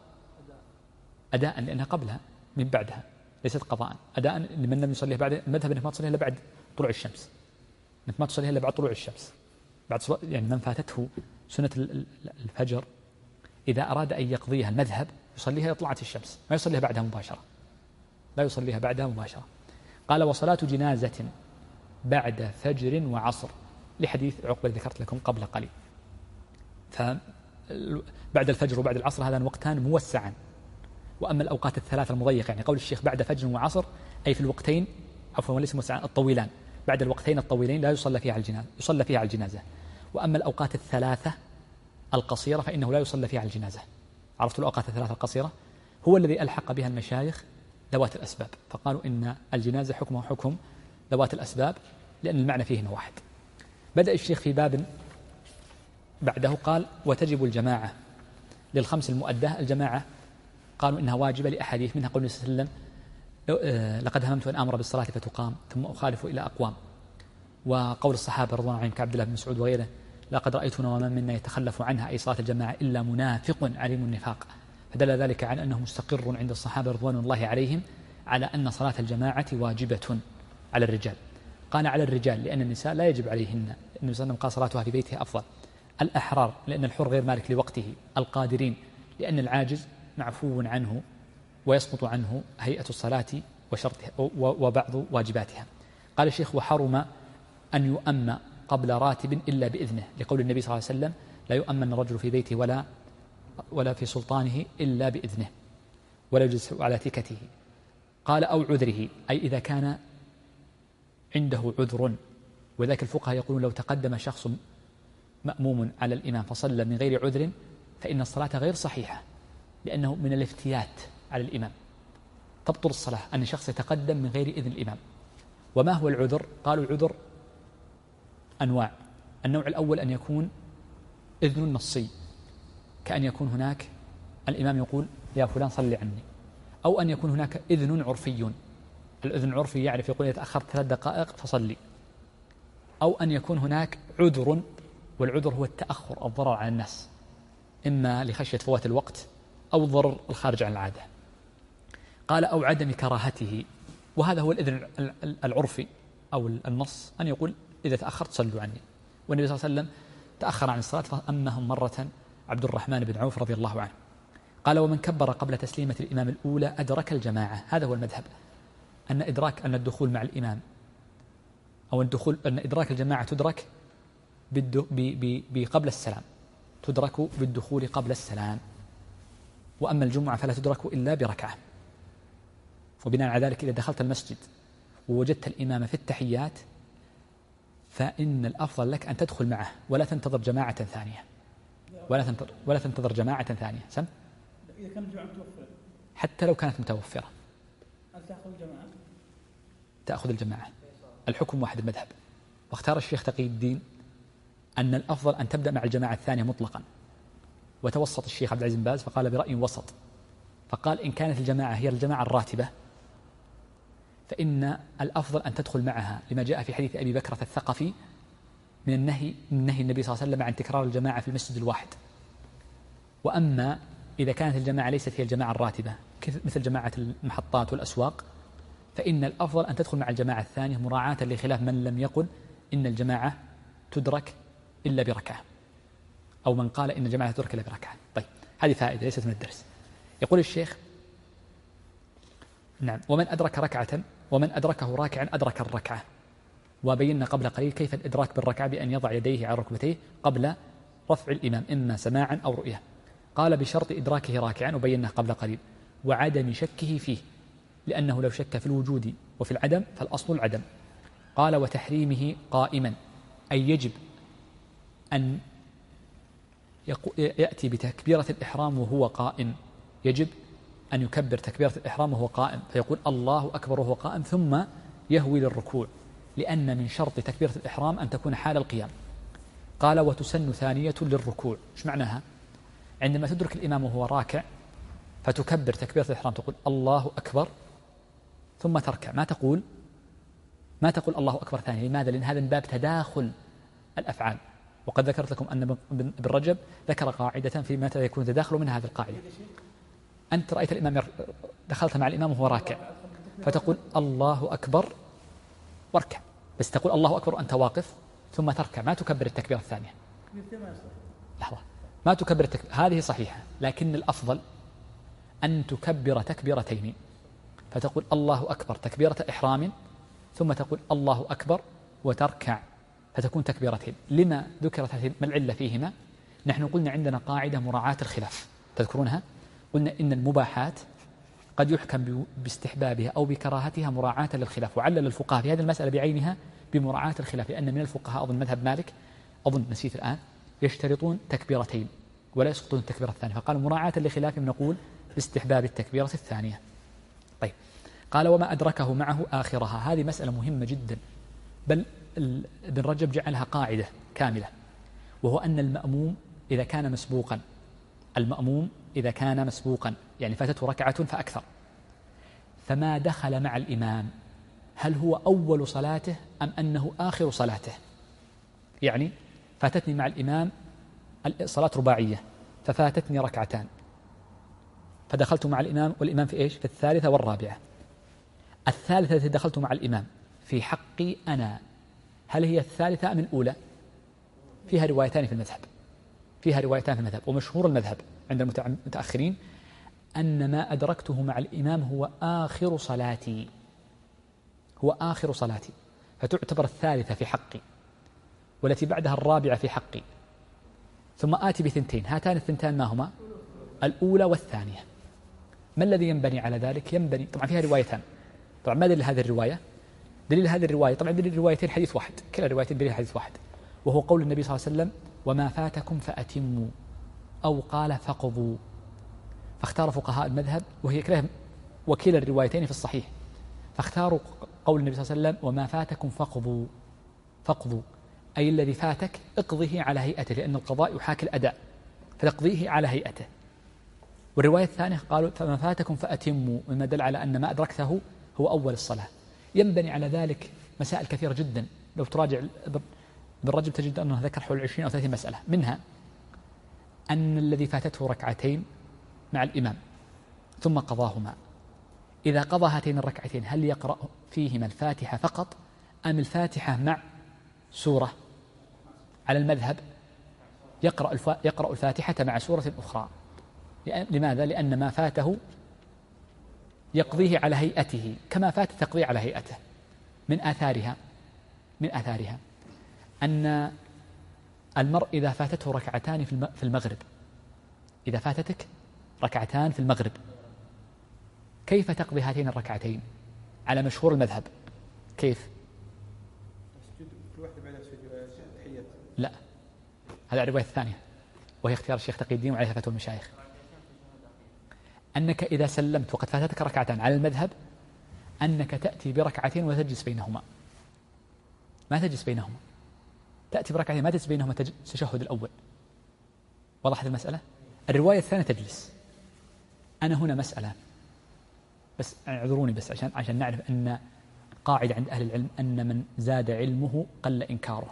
أداء لأنها قبلها من بعدها ليست قضاء. أداء لمن لم يصليها بعد المذهب أنك ما تصليها إلا بعد طلوع الشمس، أنك ما تصليها إلا بعد طلوع الشمس، بعد صل... يعني من فاتته سنة الفجر إذا أراد أن يقضيها المذهب يصليها طلعت الشمس، ما يصليها بعدها مباشرة، لا يصليها بعدها مباشرة. قال وصلاة جنازة بعد فجر وعصر، لحديث عقبة ذكرت لكم قبل قليل. فبعد الفجر وبعد العصر هذان وقتان موسعان، وأما الأوقات الثلاثة المضيقة يعني قول الشيخ بعد فجر وعصر أي في الوقتين عفوا وليس مستعان الطويلان بعد الوقتين الطويلين لا يصلى فيها على الجنازة يصلى فيها على الجنازة. وأما الأوقات الثلاثة القصيرة فإنه لا يصلى فيها على الجنازة. عرفت الأوقات الثلاثة القصيرة هو الذي ألحق بها المشايخ ذوات الأسباب فقالوا إن الجنازة حكمه حكم ذوات الأسباب لأن المعنى فيهما واحد. بدأ الشيخ في باب بعده قال وتجب الجماعة للخمس المؤدة. الجماعة قالوا إنها واجبة لأحاديث منها قول النبي صلى الله عليه وسلم لقد هممت أن آمر بالصلاة فتقام ثم أخالف إلى أقوام. وقول الصحابة رضوان الله عنهم كعبد الله بن مسعود وغيره لقد رأيتنا ومن منا يتخلف عنها أي صلاة الجماعة إلا منافق عليم النفاق. فدل ذلك على أنه مستقر عند الصحابة رضوان الله عليهم على أن صلاة الجماعة واجبة على الرجال. قال على الرجال لأن النساء لا يجب عليهن. النبي صلى الله عليه وسلم قال صلاتها في بيتها أفضل. الأحرار لأن الحر غير مالك لوقته. القادرين لأن العاجز معفو عنه ويسقط عنه هيئة الصلاة وشرطها وبعض واجباتها. قال الشيخ وحرم أن يؤم قبل راتب إلا بإذنه لقول النبي صلى الله عليه وسلم لا يؤمن الرجل في بيته ولا ولا في سلطانه إلا بإذنه ولا يجلس على تكته. قال أو عذره أي إذا كان عنده عذر. وذاك الفقهاء يقولون لو تقدم شخص مأموم على الإمام فصلى من غير عذر فإن الصلاة غير صحيحة لأنه من الافتيات على الإمام تبطل الصلاة أن شخص يتقدم من غير إذن الإمام. وما هو العذر؟ قالوا العذر أنواع. النوع الأول أن يكون إذن نصي كأن يكون هناك الإمام يقول يا فلان صلي عني أو أن يكون هناك إذن عرفي. الإذن العرفي يعرف يقول يتأخر ثلاث دقائق فصلي. أو أن يكون هناك عذر والعذر هو التأخر الضرر على الناس إما لخشية فوات الوقت أو الضرر الخارج عن العادة. قال أو عدم كراهته وهذا هو الإذن العرفي أو النص أن يقول إذا تأخرت صلوا عني. والنبي صلى الله عليه وسلم تأخر عن الصلاة فأمهم مرة عبد الرحمن بن عوف رضي الله عنه. قال ومن كبر قبل تسليمة الإمام الأولى أدرك الجماعة. هذا هو المذهب أن إدراك أن الدخول مع الإمام أو الدخول أن إدراك الجماعة تدرك بقبل السلام تدرك بالدخول قبل السلام. وأما الجمعة فلا تدرك إلا بركعة. وبناء على ذلك إذا دخلت المسجد ووجدت الإمام في التحيات فإن الأفضل لك أن تدخل معه ولا تنتظر جماعة ثانية ولا تنتظر ولا تنتظر جماعة ثانية. سم إذا كانت الجماعة متوفرة حتى لو كانت متوفرة هل تأخذ الجماعة؟ تأخذ الجماعة. الحكم واحد المذهب. واختار الشيخ تقي الدين أن الأفضل أن تبدأ مع الجماعة الثانية مطلقا. وتوسط الشيخ عبد العزيز بن باز فقال برأي وسط فقال إن كانت الجماعة هي الجماعة الراتبة فإن الأفضل أن تدخل معها لما جاء في حديث أبي بكرة الثقفي من النهي من نهي النبي صلى الله عليه وسلم عن تكرار الجماعة في المسجد الواحد. وأما إذا كانت الجماعة ليست هي الجماعة الراتبة مثل جماعة المحطات والأسواق فإن الأفضل أن تدخل مع الجماعة الثانية مراعاة لخلاف من لم يقل إن الجماعة تدرك إلا بركعة أو من قال إن الجماعة تدرك إلا بركعة. طيب هذه فائدة ليست من الدرس. يقول الشيخ نعم ومن أدرك ركعة ومن أدركه راكعا أدرك الركعة. وبينا قبل قليل كيف الإدراك بالركعة بأن يضع يديه على ركبتيه قبل رفع الإمام إما سماعا أو رؤية. قال بشرط إدراكه راكعا وبينا قبل قليل وعدم شكه فيه لأنه لو شك في الوجود وفي العدم فالأصل العدم. قال وتحريمه قائما أي يجب أن يأتي بتكبيرة الإحرام وهو قائم. يجب أن يكبر تكبيرة الإحرام وهو قائم فيقول الله أكبر وهو قائم ثم يهوي للركوع لأن من شرط تكبيرة الإحرام أن تكون حال القيام. قال وتسن ثانية للركوع. إيش معناها؟ عندما تدرك الإمام وهو راكع فتكبر تكبيرة الإحرام تقول الله أكبر ثم تركع ما تقول ما تقول الله أكبر ثانية. لماذا؟ لأن هذا من باب تداخل الأفعال. وقد ذكرت لكم أن ابن رجب ذكر قاعدة في متى يكون تداخل من هذه القاعدة. أنت رأيت الإمام دخلت مع الإمام وهو راكع فتقول الله أكبر واركع بس تقول الله أكبر وأنت واقف ثم تركع ما تكبر التكبيرة الثانية. لحظة ما تكبر التكبيرة هذه صحيحة لكن الأفضل أن تكبر تكبيرتين فتقول الله أكبر تكبيرة إحرام ثم تقول الله أكبر وتركع فتكون تكبيرتين. لما ذكرت هذه ما العلة فيهما؟ نحن قلنا عندنا قاعدة مراعاة الخلاف تذكرونها؟ قلنا إن المباحات قد يحكم باستحبابها أو بكراهتها مراعاة للخلاف. وعلل الفقهاء في هذه المسألة بعينها بمراعاة الخلاف، لأن من الفقهاء أظن مذهب مالك، أظن نسيت الآن، يشترطون تكبيرتين ولا يسقطون التكبيرة الثانية، فقالوا مراعاة لخلافهم نقول باستحباب التكبيرة الثانية. طيب، قال وما أدركه معه آخرها. هذه مسألة مهمة جدا، بل ابن رجب جعلها قاعدة كاملة، وهو أن المأموم إذا كان مسبوقا المأموم إذا كان مسبوقا يعني فاتته ركعة فأكثر، فما دخل مع الإمام هل هو أول صلاته أم أنه آخر صلاته؟ يعني فاتتني مع الإمام صلاة رباعية ففاتتني ركعتان، فدخلت مع الإمام والإمام في إيش؟ في الثالثة والرابعة. الثالثة التي دخلت مع الإمام في حقي أنا هل هي الثالثة أم الأولى؟ فيها روايتان في المذهب، فيها روايتان في المذهب، ومشهور المذهب عند المتأخرين أن ما أدركته مع الإمام هو آخر صلاتي، هو آخر صلاتي، فتعتبر الثالثة في حقي والتي بعدها الرابعة في حقي، ثم آتي بثنتين، هاتان الثنتان ما هما؟ الأولى والثانية. ما الذي ينبني على ذلك؟ ينبني طبعا فيها روايتان. طبعا ما دليل هذه الرواية؟ دليل هذه الرواية طبعا دليل الروايتين حديث واحد، كلا الروايتين دليل حديث واحد، وهو قول النبي صلى الله عليه وسلم وما فاتكم فأتموا، أو قال فقضوا. فاختار فقهاء المذهب وهي كلا وكلا الروايتين في الصحيح، فاختاروا قول النبي صلى الله عليه وسلم وما فاتكم فقضوا، فقضوا أي الذي فاتك اقضيه على هيئته، لأن القضاء يحاكي الأداء، فتقضيه على هيئته. والرواية الثانية قالوا فما فاتكم فأتموا، مما دل على أن ما أدركته هو أول الصلاة. ينبني على ذلك مسائل كثيرة جدا، لو تراجع بالرجل تجد أنه ذكر حول عشرين أو ثلاثين مسألة، منها أن الذي فاتته ركعتين مع الإمام ثم قضاهما، إذا قضى هاتين الركعتين هل يقرأ فيهما الفاتحة فقط أم الفاتحة مع سورة؟ على المذهب يقرأ يقرأ الفاتحة مع سورة أخرى. لماذا؟ لأن ما فاته يقضيه على هيئته كما فات تقضيه على هيئته. من آثارها من آثارها أن المرء إذا فاتته ركعتان في المغرب، إذا فاتتك ركعتان في المغرب كيف تقضي هاتين الركعتين؟ على مشهور المذهب كيف؟ لا، هذا الرواية الثانية وهي اختيار الشيخ تقي الدين وعليها فتوى المشايخ، أنك إذا سلمت وقد فاتتك ركعتان على المذهب أنك تأتي بركعتين وتجلس بينهما، ما تجلس بينهما، تأتي بركعتين ما تجلس بينهما التشهد الأول. وضحت المسألة؟ الرواية الثانية تجلس. أنا هنا مسألة بس اعذروني بس عشان عشان نعرف أن قاعدة عند أهل العلم أن من زاد علمه قل إنكاره.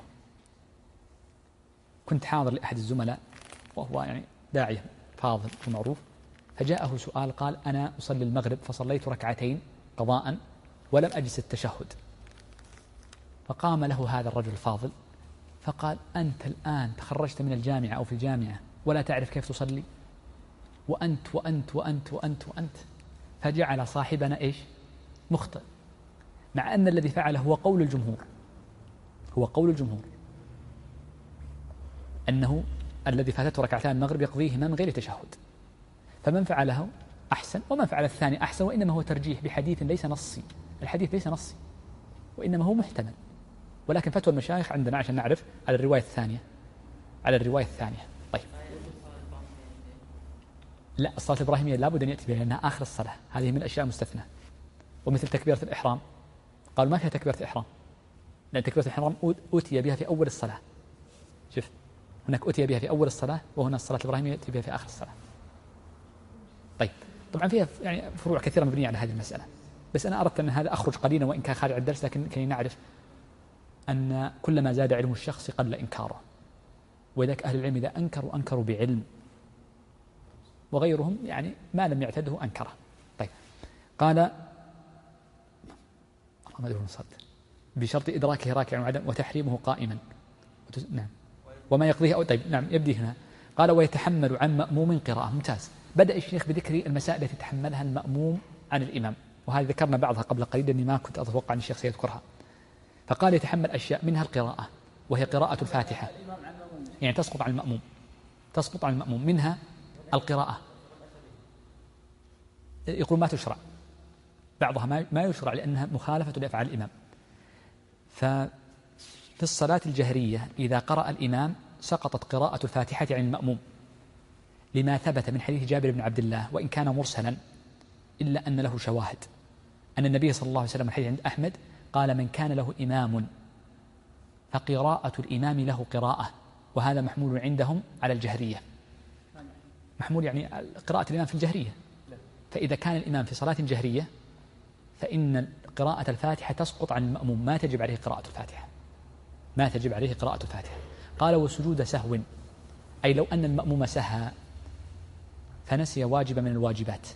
كنت حاضر لأحد الزملاء وهو يعني داعية فاضل ومعروف، فجاءه سؤال قال أنا أصلي المغرب فصليت ركعتين قضاء ولم أجلس التشهد، فقام له هذا الرجل الفاضل فقال أنت الآن تخرجت من الجامعة أو في الجامعة ولا تعرف كيف تصلي؟ وأنت وأنت وأنت وأنت وأنت. فجعل صاحبنا إيش؟ مخطئ، مع أن الذي فعله هو قول الجمهور، هو قول الجمهور أنه الذي فاتته ركعتان المغرب يقضيهما من غير تشهد. فمن فعله أحسن ومن فعل الثاني أحسن، وإنما هو ترجيح بحديث ليس نصي، الحديث ليس نصي وإنما هو محتمل، ولكن فتوى المشايخ عندنا عشان نعرف على الرواية الثانية، على الرواية الثانية. طيب لا، الصلاة الإبراهيمية لابد أن يأتي بها لأنها آخر الصلاة، هذه من الأشياء المستثنى. ومثل تكبيرة الإحرام قالوا ما فيها تكبيرة الإحرام، لأن تكبيرة الإحرام أتي بها في أول الصلاة. شوف هناك أتي بها في أول الصلاة، وهنا الصلاة الإبراهيمية يأتي بها في آخر الصلاة. طيب طبعا فيها يعني فروع كثيرة مبنية على هذه المسألة، بس أنا أردت أن هذا أخرج قليلا وإن كان خارج الدرس، لكن كي نعرف أن كلما زاد علم الشخص قل إنكاره، وذلك أهل العلم إذا أنكروا أنكروا بعلم، وغيرهم يعني ما لم يعتده أنكره. طيب قال ما أدري نصد بشرط إدراكه راكعا وعدم وتحريمه قائما. نعم وما يقضيه أو طيب نعم يبدي هنا. قال ويتحمل عن مأموم قراءة. ممتاز. بدأ الشيخ بذكر المسائل التي تحملها المأموم عن الإمام، وهذه ذكرنا بعضها قبل قليل لأني ما كنت أتوقع أن الشيخ سيذكرها. فقال يتحمل أشياء منها القراءة، وهي قراءة الفاتحة، يعني تسقط عن المأموم، تسقط عن المأموم منها القراءة. يقول ما تشرع، بعضها ما يشرع لأنها مخالفة لأفعال الإمام. ففي الصلاة الجهرية إذا قرأ الإمام سقطت قراءة الفاتحة عن المأموم، لما ثبت من حديث جابر بن عبد الله وإن كان مرسلا إلا أن له شواهد، أن النبي صلى الله عليه وسلم الحديث عند أحمد قال من كان له إمام فقراءة الإمام له قراءة، وهذا محمول عندهم على الجهرية، محمول يعني قراءة الإمام في الجهرية. فإذا كان الإمام في صلاة جهرية فإن قراءة الفاتحة تسقط عن المأموم، ما تجب عليه قراءة الفاتحة، ما تجب عليه قراءة الفاتحة. قال وسجود سهو، أي لو أن المأموم سهى فنسي واجب من الواجبات،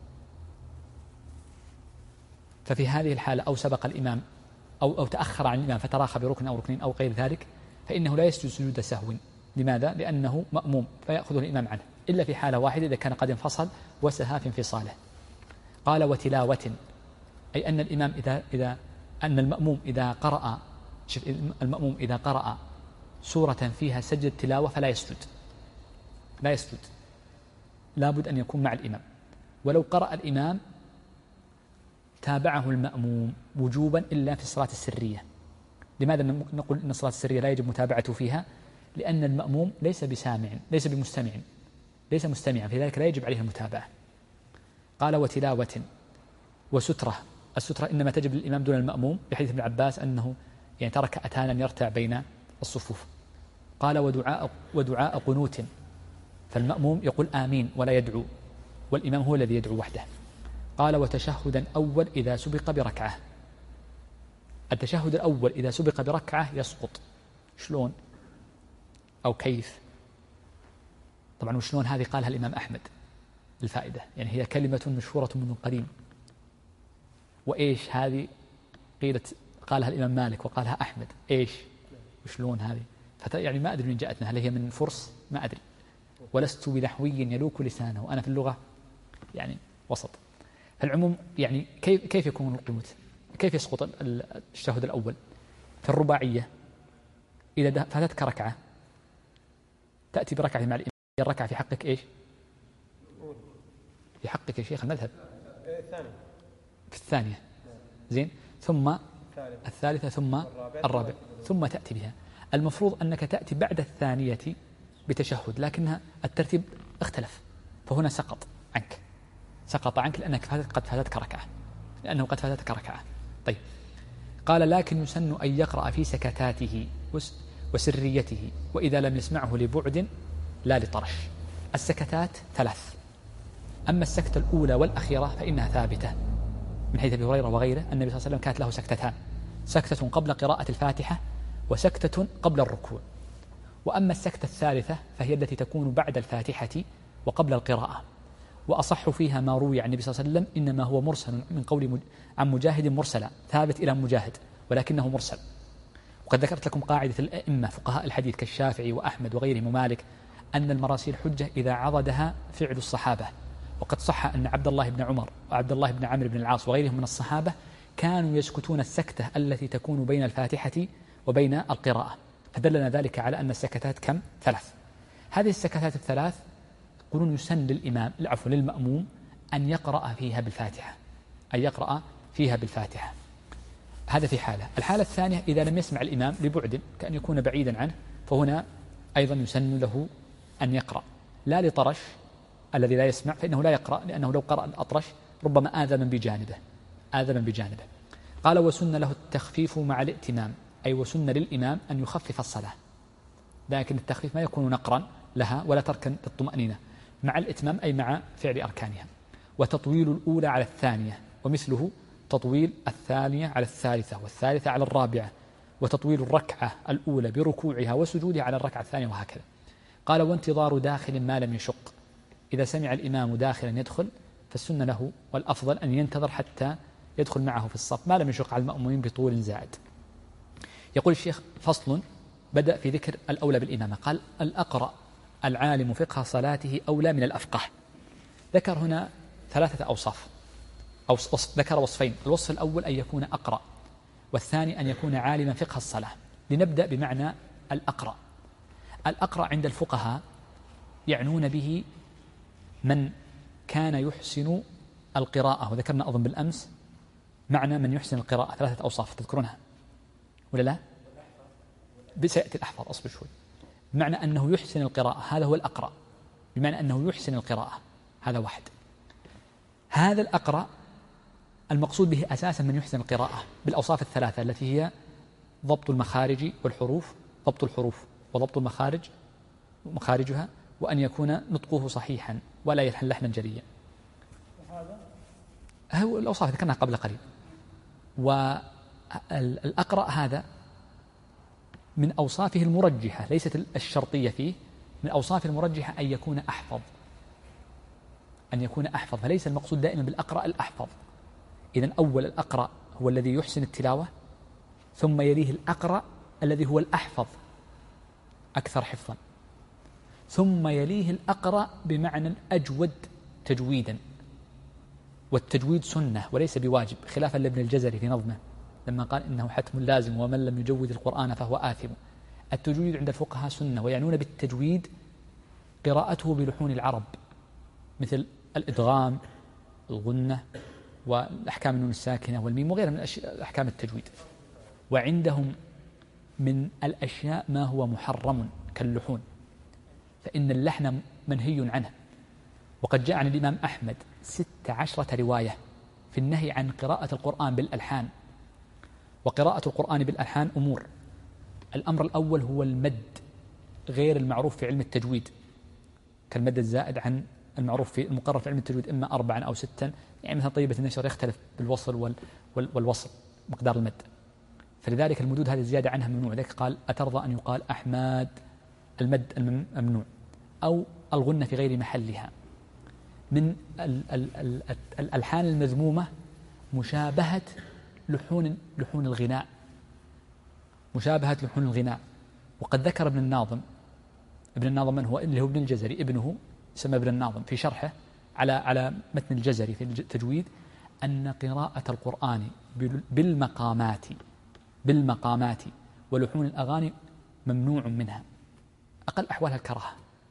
ففي هذه الحالة أو سبق الإمام أو, أو تأخر عن الإمام فتراخى بركن أو ركنين أو غير ذلك، فإنه لا يسجد سجود سهو. لماذا؟ لأنه مأموم فيأخذه الإمام عنه، إلا في حالة واحدة إذا كان قد انفصل وسهى في انفصاله. قال وتلاوة، أي أن الإمام إذا إذا أن المأموم إذا قرأ شوف المأموم إذا قرأ سورة فيها سجد تلاوة فلا يسجد، لا يسجد، لابد أن يكون مع الإمام. ولو قرأ الإمام تابعه المأموم وجوبا إلا في الصلاة السرية. لماذا نقول أن الصلاة السرية لا يجب متابعته فيها؟ لأن المأموم ليس بسامع، ليس بمستمع، ليس مستمعا، في ذلك لا يجب عليه المتابعة. قال وتلاوة وسترة، السترة إنما تجب للإمام دون المأموم بحديث ابن عباس أنه يعني ترك أتانا يرتع بين الصفوف. قال ودعاء, ودعاء قنوت، فالمأموم يقول آمين ولا يدعو، والإمام هو الذي يدعو وحده. قال وتشهدا أول إذا سبق بركعة، التشهد الأول إذا سبق بركعة يسقط. شلون أو كيف؟ طبعا وشلون هذه قالها الإمام أحمد للفائدة، يعني هي كلمة مشهورة من قديم. وإيش هذه؟ قيلت قالها الإمام مالك وقالها أحمد. إيش وشلون هذه؟ يعني ما أدري من جاءتنا، هل هي من فرس؟ ما أدري، ولست بنحوي يلوك لسانه، أنا في اللغة يعني وسط. فالعموم يعني كيف كيف يكون القنوت؟ كيف يسقط التشهد الأول؟ في الرباعية إذا فاتتك ركعة تأتي بركعة مع الإمام، الركعة في حقك إيش؟ في حقك يا شيخ المذهب في الثانية، زين، ثم الثالثة ثم الرابع ثم تأتي بها. المفروض أنك تأتي بعد الثانية بتشهد، لكنها الترتيب اختلف، فهنا سقط عنك، سقط عنك لأنك قد فاتتك ركعة، لأنه قد فاتتك ركعة. طيب، قال لكن يسن أن يقرأ في سكتاته وسريته وإذا لم يسمعه لبعد لا لطرش. السكتات ثلاث، أما السكتة الأولى والأخيرة فإنها ثابتة من حيث أبي هريرة وغيره، النبي صلى الله عليه وسلم كانت له سكتتان، سكتة قبل قراءة الفاتحة وسكتة قبل الركوع. وأما السكتة الثالثة فهي التي تكون بعد الفاتحة وقبل القراءة، وأصح فيها ما روي عن النبي صلى الله عليه وسلم إنما هو مرسل من قول عن مجاهد مرسلا، ثابت إلى مجاهد ولكنه مرسل. وقد ذكرت لكم قاعدة الأئمة فقهاء الحديث كالشافعي وأحمد وغيرهم ومالك أن المراسيل حجة إذا عضدها فعل الصحابة. وقد صح أن عبد الله بن عمر وعبد الله بن عمرو بن العاص وغيرهم من الصحابة كانوا يسكتون السكتة التي تكون بين الفاتحة وبين القراءة، فدلنا ذلك على أن السكتات كم؟ ثلاث. هذه السكتات الثلاث يقولون يسن للإمام العفو للمأموم أن يقرأ فيها بالفاتحة، أن يقرأ فيها بالفاتحة. هذا في حالة. الحالة الثانية إذا لم يسمع الإمام لبعد كأن يكون بعيدا عنه، فهنا أيضا يسن له أن يقرأ، لا لطرش الذي لا يسمع فإنه لا يقرأ، لأنه لو قرأ الأطرش ربما آذى من بجانبه آذى من بجانبه. قال وسن له التخفيف مع الائتمام، أي وسن للإمام أن يخفف الصلاة، لكن التخفيف ما يكون نقرا لها ولا تركا للطمأنينة، مع الإتمام أي مع فعل أركانها. وتطويل الأولى على الثانية، ومثله تطويل الثانية على الثالثة والثالثة على الرابعة، وتطويل الركعة الأولى بركوعها وسجودها على الركعة الثانية، وهكذا. قال وانتظار داخل ما لم يشق، إذا سمع الإمام داخلا يدخل فالسنة له والأفضل أن ينتظر حتى يدخل معه في الصف ما لم يشق على المأمومين بطول زائد. يقول الشيخ فصل، بدأ في ذكر الأولى بالإمامة، قال الأقرأ العالم فقه صلاته أولى من الأفقه. ذكر هنا ثلاثة أوصاف، أو ذكر وصفين، الوصف الأول أن يكون أقرأ، والثاني أن يكون عالما فقه الصلاة. لنبدأ بمعنى الأقرأ. الأقرأ عند الفقهاء يعنون به من كان يحسن القراءة، وذكرنا أظن بالأمس معنى من يحسن القراءة ثلاثة أوصاف تذكرونها ولا لا؟ بسيأتي الأحفظ، أصبر شوي. بمعنى أنه يحسن القراءة هذا هو الأقرأ، بمعنى أنه يحسن القراءة هذا واحد. هذا الأقرأ المقصود به أساسا من يحسن القراءة بالأوصاف الثلاثة التي هي ضبط المخارج والحروف، ضبط الحروف وضبط المخارج ومخارجها، وأن يكون نطقه صحيحا ولا يلحن لحنا جريا. هو الأوصاف ذكرناها قبل قليل. والأقرأ هذا من أوصافه المرجحة ليست الشرطية فيه، من أوصافه المرجحة أن يكون أحفظ، أن يكون أحفظ، فليس المقصود دائما بالأقرأ الأحفظ. إذن أول الأقرأ هو الذي يحسن التلاوة، ثم يليه الأقرأ الذي هو الأحفظ أكثر حفظا، ثم يليه الأقرأ بمعنى أجود تجويدا. والتجويد سنة وليس بواجب، خلافا لابن الجزري في نظمه لما قال إنه حتم لازم ومن لم يجود القرآن فهو آثم. التجويد عند الفقهاء سنة، ويعنون بالتجويد قراءته بلحون العرب مثل الإدغام، الغنة، والأحكام النون الساكنة والميم وغيرها من أحكام التجويد. وعندهم من الأشياء ما هو محرم كاللحون، فإن اللحن منهي عنه. وقد جاء عن الإمام أحمد ست عشرة رواية في النهي عن قراءة القرآن بالألحان. وقراءة القرآن بالألحان أمور. الأمر الأول هو المد غير المعروف في علم التجويد، كالمد الزائد عن المعروف في المقرر في علم التجويد إما أربعا أو ستا، يعني مثلا طيبة النشر يختلف بالوصل وال وال والوصل مقدار المد، فلذلك المدود هذه الزيادة عنها ممنوع. ذلك قال أترضى أن يقال أحماد، المد الممنوع، أو الغنة في غير محلها. من ال ال ال الألحان المذمومة مشابهة لحون لحون الغناء، مشابهة لحون الغناء. وقد ذكر ابن الناظم، ابن الناظم من هو؟ اللي هو ابن الجزري، ابنه يسمى ابن الناظم، في شرحه على على متن الجزري في التجويد، أن قراءة القرآن بالمقامات بالمقامات ولحون الأغاني ممنوع منها، أقل أحوالها الكراهة.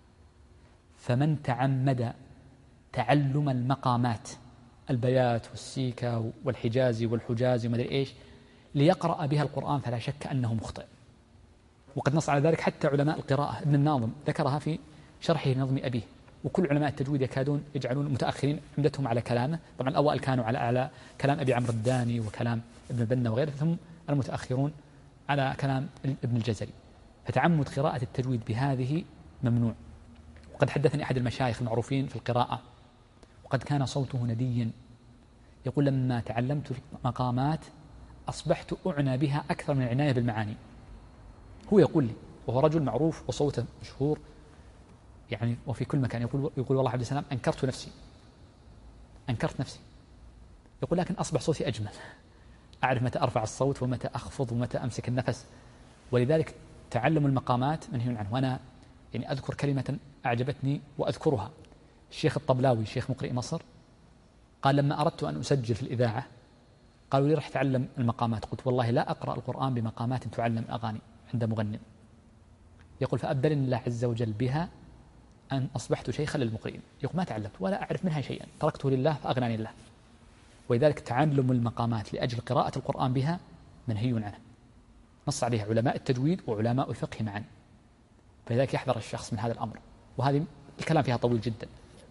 فمن تعمد تعلم المقامات، البيات والسيكا والحجازي والحجازي وما أدري إيش، ليقرأ بها القرآن فلا شك أنه مخطئ. وقد نص على ذلك حتى علماء القراءة، ابن الناظم ذكرها في شرحه لنظم أبيه. وكل علماء التجويد يكادون يجعلون متأخرين عمدتهم على كلامه، طبعا الأوائل كانوا على على كلام أبي عمرو الداني وكلام ابن بنة وغيره، ثم المتأخرون على كلام ابن الجزري. فتعمد قراءة التجويد بهذه ممنوع. وقد حدثني أحد المشايخ المعروفين في القراءة وقد كان صوته نديا، يقول لما تعلمت المقامات أصبحت أعنى بها أكثر من العناية بالمعاني. هو يقول لي، وهو رجل معروف وصوته مشهور يعني وفي كل مكان، يقول يقول والله عبد السلام أنكرت نفسي أنكرت نفسي يقول لكن أصبح صوتي أجمل، أعرف متى أرفع الصوت ومتى أخفض ومتى أمسك النفس. ولذلك تعلم المقامات منهي عنه. وأنا يعني أذكر كلمة أعجبتني وأذكرها. الشيخ الطبلاوي شيخ مقرئ مصر قال لما أردت أن أسجل في الإذاعة قالوا لي رح تعلم المقامات، قلت والله لا أقرأ القرآن بمقامات تعلم أغاني عند مغنٍ. يقول فأبدلني الله عز وجل بها أن أصبحت شيخا للمقرئين. يقول ما تعلمت ولا أعرف منها شيئا، تركته لله فأغناني الله. ولذلك تعلم المقامات لأجل قراءة القرآن بها منهي عنه، نص عليها علماء التجويد وعلماء الفقه معا. فلذلك يحذر الشخص من هذا الأمر. وهذه الكلام فيها طويل جدا.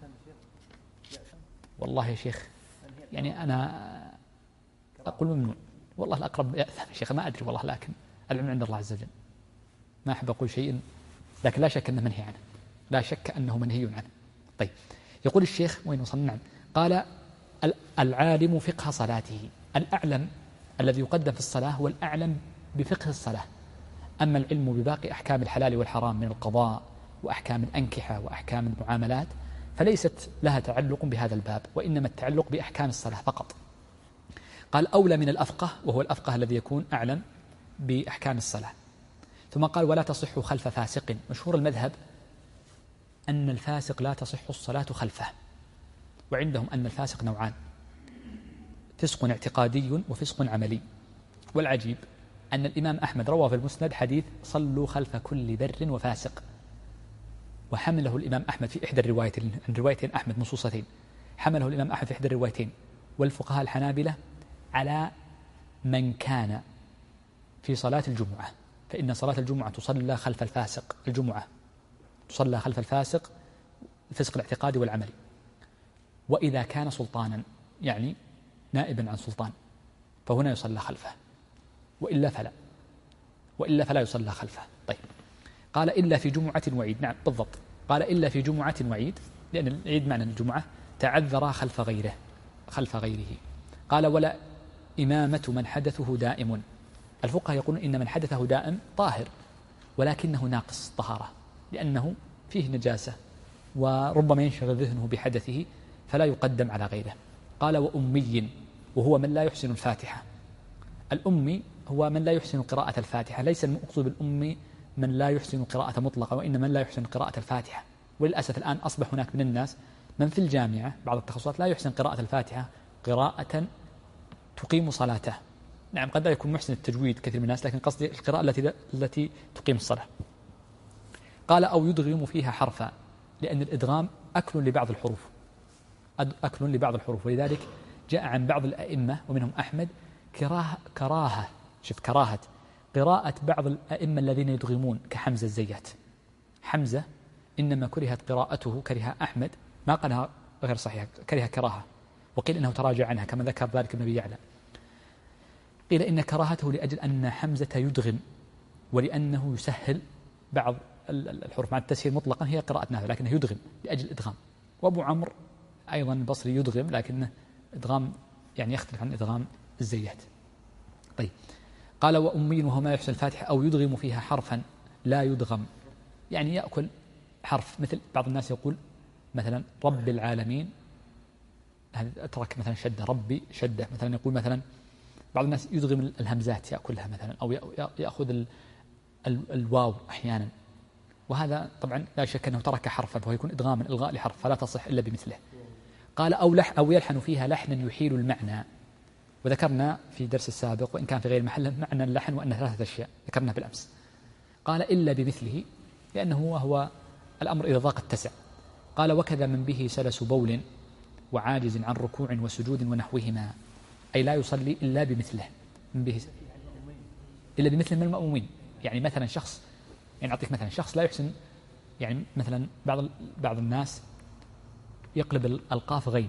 والله يا شيخ يعني أنا أقول ممنوع، والله الأقرب يأثم يا شيخ، ما أدري والله، لكن العلم عند الله عز وجل. ما أحب أقول شيء، لكن لا شك أنه منهي عنه، لا شك أنه منهي عنه. طيب، يقول الشيخ وين وصلنا؟ نعم. قال العالم فقه صلاته. الأعلم الذي يقدم في الصلاة هو الأعلم بفقه الصلاة. أما العلم بباقي أحكام الحلال والحرام من القضاء وأحكام الأنكحة وأحكام المعاملات فليست لها تعلق بهذا الباب، وإنما التعلق بأحكام الصلاة فقط. قال أولى من الأفقه، وهو الأفقه الذي يكون أعلم بأحكام الصلاة. ثم قال ولا تصح خلف فاسق. مشهور المذهب أن الفاسق لا تصح الصلاة خلفه، وعندهم أن الفاسق نوعان: فسق اعتقادي وفسق عملي. والعجيب أن الإمام أحمد روى في المسند حديث صلوا خلف كل بر وفاسق، وحمله الإمام أحمد في إحدى الروايتين، عن روايتين أحمد نصوصتين، حمله الإمام أحمد في إحدى الروايتين والفقهاء الحنابلة على من كان في صلاة الجمعة، فإن صلاة الجمعة تصلى خلف الفاسق، الجمعة تصلى خلف الفاسق الفسق الاعتقادي والعملي، وإذا كان سلطانا يعني نائبا عن سلطان فهنا يصلى خلفه، وإلا فلا وإلا فلا يصلى خلفه. طيب قال إلا في جمعة وعيد، نعم بالضبط، قال إلا في جمعة وعيد، لأن العيد معنى الجمعة تعذر خلف غيره خلف غيره. قال ولا إمامة من حدثه دائم، الفقهاء يقولون إن من حدثه دائم طاهر ولكنه ناقص طهارة لأنه فيه نجاسة وربما ينشغل ذهنه بحدثه فلا يقدم على غيره. قال وأمي، وهو من لا يحسن الفاتحة. الأمي هو من لا يحسن قراءة الفاتحة، ليس المقصود بالأمي من لا يحسن قراءة مطلقة، وإنما من لا يحسن قراءة الفاتحة. وللأسف الآن أصبح هناك من الناس من في الجامعة بعض التخصصات لا يحسن قراءة الفاتحة قراءة تقيم صلاته. نعم قد لا يكون محسن التجويد كثير من الناس، لكن قصدي القراءة التي التي تقيم الصلاة. قال أو يدغم فيها حرفا، لأن الإدغام أكل لبعض الحروف أكل لبعض الحروف ولذلك جاء عن بعض الأئمة ومنهم أحمد كراهة كراهة شوف كراهة قراءة بعض الأئمة الذين يدغمون كحمزة الزيات. حمزة إنما كرهت قراءته، كره أحمد ما قالها غير صحيحة، كره كراهة، وقيل إنه تراجع عنها كما ذكر ذلك ابن أبي يعلى. قيل إن كراهته لأجل أن حمزة يدغم ولأنه يسهل بعض الحروف، مع التسهيل مطلقا هي قراءة نافع لكنه يدغم لأجل الإدغام. وأبو عمرو أيضا البصري يدغم لكنه إدغام يعني يختلف عن إدغام الزيات. طيب قال وأمي وهو ما يحسن الفاتحة أو يدغم فيها حرفا لا يدغم، يعني يأكل حرف، مثل بعض الناس يقول مثلا رب العالمين، أترك مثلا شدة ربي شدة مثلا، يقول مثلا بعض الناس يدغم الهمزات يأكلها مثلا، أو يأخذ ال ال الواو أحيانا، وهذا طبعا لا شك أنه ترك حرفا فهو يكون إدغاما إلغاء لحرف فلا تصح إلا بمثله. قال أو لح أو يلحن فيها لحنا يحيل المعنى، وذكرنا في درس السابق وإن كان في غير محله معنى اللحن وأنه ثلاثة أشياء ذكرنا بالأمس. قال إلا بمثله، لأنه وهو الأمر إذا ضاق اتسع. قال وكذا من به سلس بول وعاجز عن ركوع وسجود ونحوهما، أي لا يصلي إلا بمثله، من به إلا بمثله من المأمومين. يعني مثلا شخص، يعني أعطيك مثلا شخص لا يحسن، يعني مثلا بعض بعض الناس يقلب القاف غين،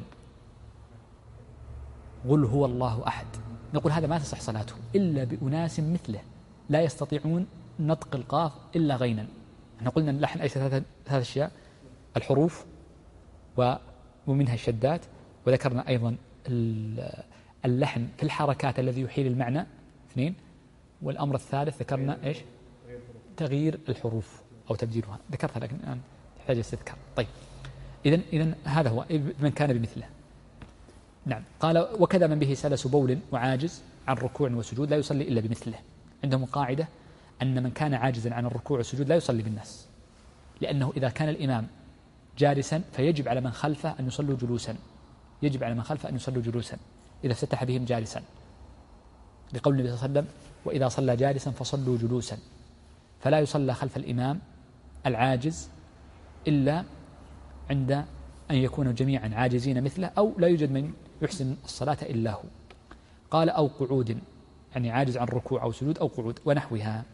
قل هو الله أحد، نقول هذا ما تصح صلاته إلا بأناس مثله لا يستطيعون نطق القاف إلا غينا. احنا قلنا اللحن أي ثلاثة أشياء، الحروف ومنها الشدات، وذكرنا أيضا اللحن في الحركات الذي يحيل المعنى اثنين، والأمر الثالث ذكرنا إيش؟ تغيير الحروف أو تبديلها، ذكرتها لكن الآن تحتاج استذكار. طيب إذن إذن هذا هو من كان بمثله. نعم قال وكذا من به سلس بول وعاجز عن ركوع وسجود لا يصلي إلا بمثله. عندهم قاعدة أن من كان عاجزا عن الركوع والسجود لا يصلي بالناس، لأنه إذا كان الإمام جالسا فيجب على من خلفه أن يصلوا جلوسا، يجب على من خلفه أن يصلوا جلوسا إذا افتتح بهم جالسا، لقول النبي صلى الله عليه وسلم وإذا صلى جالسا فصلوا جلوسا. فلا يصلى خلف الإمام العاجز إلا عند أن يكونوا جميعا عاجزين مثله، أو لا يوجد من يحسن الصلاة إلا هو. قال أو قعود، يعني عاجز عن ركوع أو سجود أو قعود ونحوها،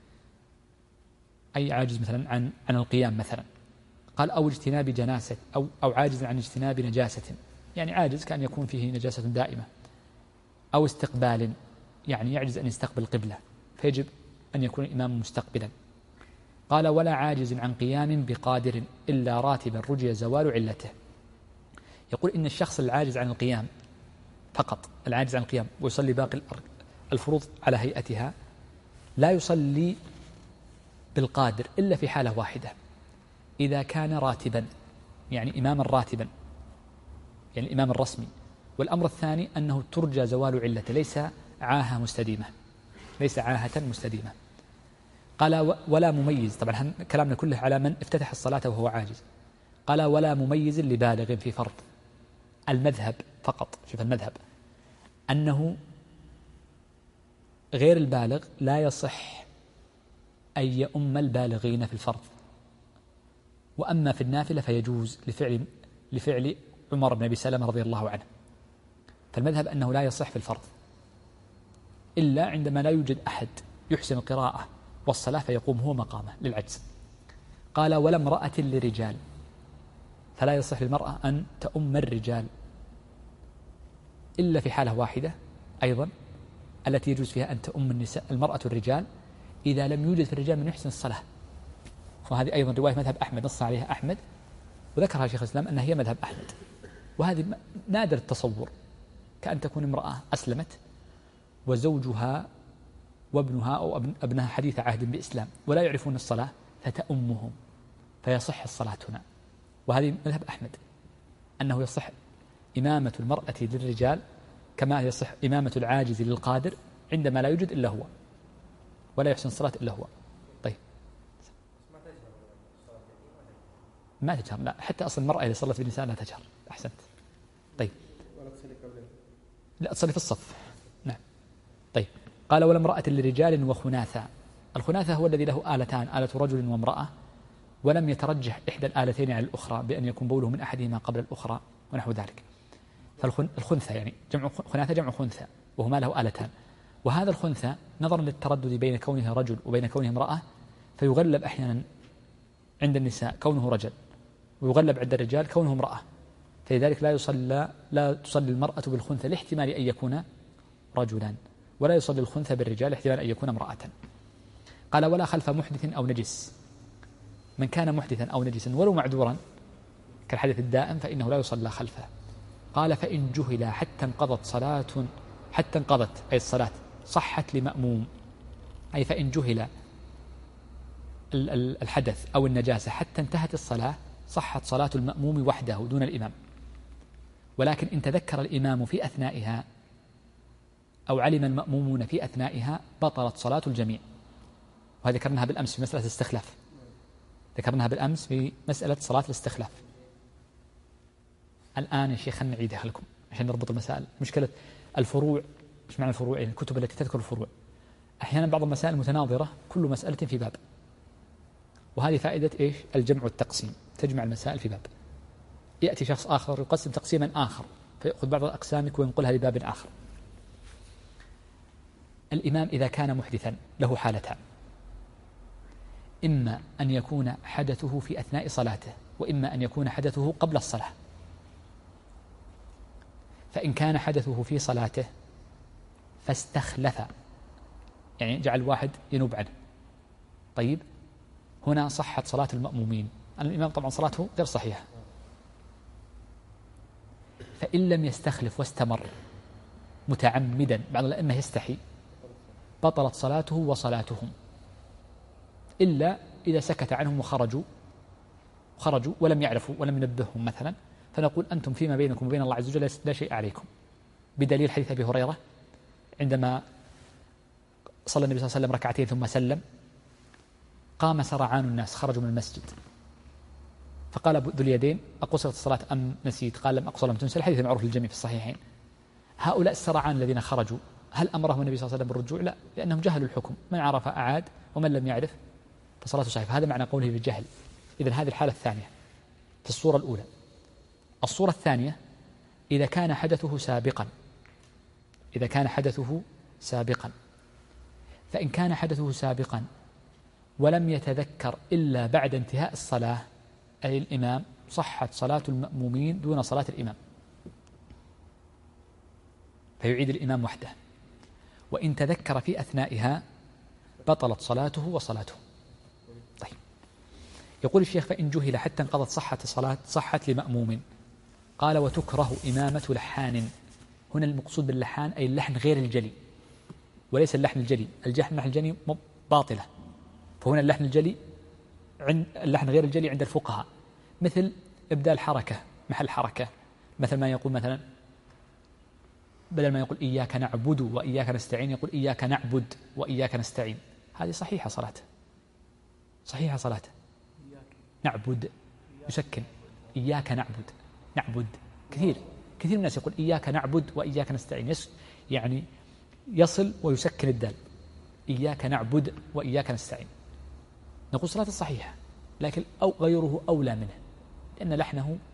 أي عاجز مثلا عن عن القيام مثلا. قال أو اجتناب جناسة، أو أو عاجز عن اجتناب نجاسة، يعني عاجز كأن يكون فيه نجاسة دائمة. أو استقبال، يعني يعجز أن يستقبل قبلة فيجب أن يكون الإمام مستقبلا. قال ولا عاجز عن قيام بقادر إلا راتبا رجي زوال علته. يقول إن الشخص العاجز عن القيام فقط، العاجز عن القيام ويصلي باقي الفروض على هيئتها، لا يصلي بالقادر إلا في حالة واحدة، إذا كان راتبا يعني إماما راتبا، يعني الإمام الرسمي. والأمر الثاني أنه ترجى زوال علته، ليس عاهة مستديمة، ليس عاهة مستديمة. قال ولا مميز، طبعا كلامنا كله على من افتتح الصلاة وهو عاجز. قال ولا مميز لبالغ في فرض. المذهب فقط، شوف المذهب أنه غير البالغ لا يصح أن يؤم البالغين في الفرض، وأما في النافلة فيجوز لفعل لفعل عمر بن أبي سلمة رضي الله عنه. فالمذهب أنه لا يصح في الفرض إلا عندما لا يوجد أحد يحسن القراءة والصلاة فيقوم هو مقامه للعجز. قال ولا امرأة لرجال، فلا يصح للمرأة أن تؤم الرجال إلا في حالة واحدة أيضا التي يجوز فيها أن تؤم النساء المرأة الرجال إذا لم يوجد في الرجال من يحسن الصلاة. وهذه أيضا رواية مذهب أحمد نص عليها أحمد وذكرها شيخ الإسلام أنها هي مذهب أحمد. وهذه نادر التصور، كأن تكون امرأة أسلمت وزوجها وابنها أو ابنها حديث عهد بإسلام ولا يعرفون الصلاة فتأمهم فيصح الصلاة هنا. وهذه مذهب أحمد أنه يصح إمامة المرأة للرجال كما يصح إمامة العاجز للقادر عندما لا يوجد إلا هو ولا يحسن الصلاة إلا هو. طيب ما تجهر، لا حتى أصل المرأة إذا صلت بالنساء لا تجهر. أحسنت. طيب لا تصلي في الصف. نعم. طيب قال ولا امرأة لرجال وخناثة. الخناثة هو الذي له آلتان، آلة رجل وامرأة، ولم يترجح إحدى الآلتين على الأخرى بأن يكون بوله من أحدهما قبل الأخرى ونحو ذلك. فالخنثى يعني جمع خناثة جمع خنثى وهو ما له آلتان. وهذا الخنثى نظرا للتردد بين كونه رجل وبين كونه امرأة فيغلب أحيانا عند النساء كونه رجل ويغلب عند الرجال كونه امرأة، فلذلك لا يصلى لا تصلي المرأة بالخنثى لاحتمال أن يكون رجلا، ولا يصلي الخنثى بالرجال احتمال أن يكون امرأة. قال ولا خلف محدث أو نجس. من كان محدثا أو نجسا ولو معذورا كالحدث الدائم فإنه لا يصلى خلفه. قال فإن جهل حتى انقضت صلاة حتى انقضت أي الصلاة صحت لمأموم، أي فإن جهل الحدث أو النجاسة حتى انتهت الصلاة صحت صلاة المأموم وحده دون الإمام. ولكن إن تذكر الإمام في أثنائها أو علم المأمومون في أثنائها بطلت صلاة الجميع. وهذا ذكرناها بالأمس في مسألة الاستخلاف، ذكرناها بالأمس في مسألة صلاة الاستخلاف. الآن يا شيخ نعيدها لكم عشان نربط المسائل. مشكلة الفروع، إيش معنى الفروع؟ يعني الكتب التي تذكر الفروع أحيانا بعض المسائل متناظرة كل مسألة في باب، وهذه فائدة إيش؟ الجمع والتقسيم، تجمع المسائل في باب. يأتي شخص آخر يقسم تقسيما آخر فيأخذ بعض الأقسامك وينقلها لباب آخر. الإمام إذا كان محدثا له حالتان، إما أن يكون حدثه في أثناء صلاته وإما أن يكون حدثه قبل الصلاة. فإن كان حدثه في صلاته فاستخلف يعني جعل واحد ينوب عنه، طيب هنا صحت صلاة المأمومين. الإمام طبعا صلاته غير صحيحة. فإن لم يستخلف واستمر متعمدا، بعض الأئمة يستحي، بطلت صلاته وصلاتهم إلا إذا سكت عنهم وخرجوا خرجوا ولم يعرفوا ولم ينبههم مثلا، فنقول أنتم فيما بينكم وبين الله عز وجل لا شيء عليكم، بدليل حديث أبي هريرة عندما صلى النبي صلى الله عليه وسلم ركعتين ثم سلم قام سرعان الناس خرجوا من المسجد فقال ذو اليدين أقصرت الصلاة أم نسيت؟ قال لم أقصر لم تنسى. الحديث المعروف للجميع في الصحيحين. هؤلاء السرعان الذين خرجوا هل أمرهم النبي صلى الله عليه وسلم بالرجوع؟ لا، لأنهم جهلوا الحكم، من عرف أعاد ومن لم يعرف فصلاته صحيحة. هذا معنى قوله بالجهل. إذن هذه الحالة الثانية في الصورة الأولى. الصورة الثانية إذا كان حدثه سابقا إذا كان حدثه سابقا فإن كان حدثه سابقا ولم يتذكر إلا بعد انتهاء الصلاة أي الإمام صحت صلاة المأمومين دون صلاة الإمام، فيعيد الإمام وحده. وإن تذكر في أثنائها بطلت صلاته وصلاته. طيب يقول الشيخ فإن جهل حتى انقضت صحة الصلاة صحت لمأموم. قال وتكره إمامة لحان. هنا المقصود باللحان أي اللحن غير الجلي وليس اللحن الجلي. اللحن الجلي باطلة، فهنا اللحن الجلي عند اللحن غير الجلي عند الفقهاء، مثل إبدال حركة محل حركة، مثل ما يقول مثلا بدل ما يقول إياك نعبد وإياك نستعين يقول إياك نعبد وإياك نستعين. هذه صحيحة صلاته، صحيحة صلاته. نعبد يسكن إياك نعبد نعبد كثير كثير من الناس يقول إياك نعبد وإياك نستعين، يس يعني يصل ويسكن الدال إياك نعبد وإياك نستعين. نقول صلاة الصحيحة، لكن أو غيره أولى منه لأن لحنه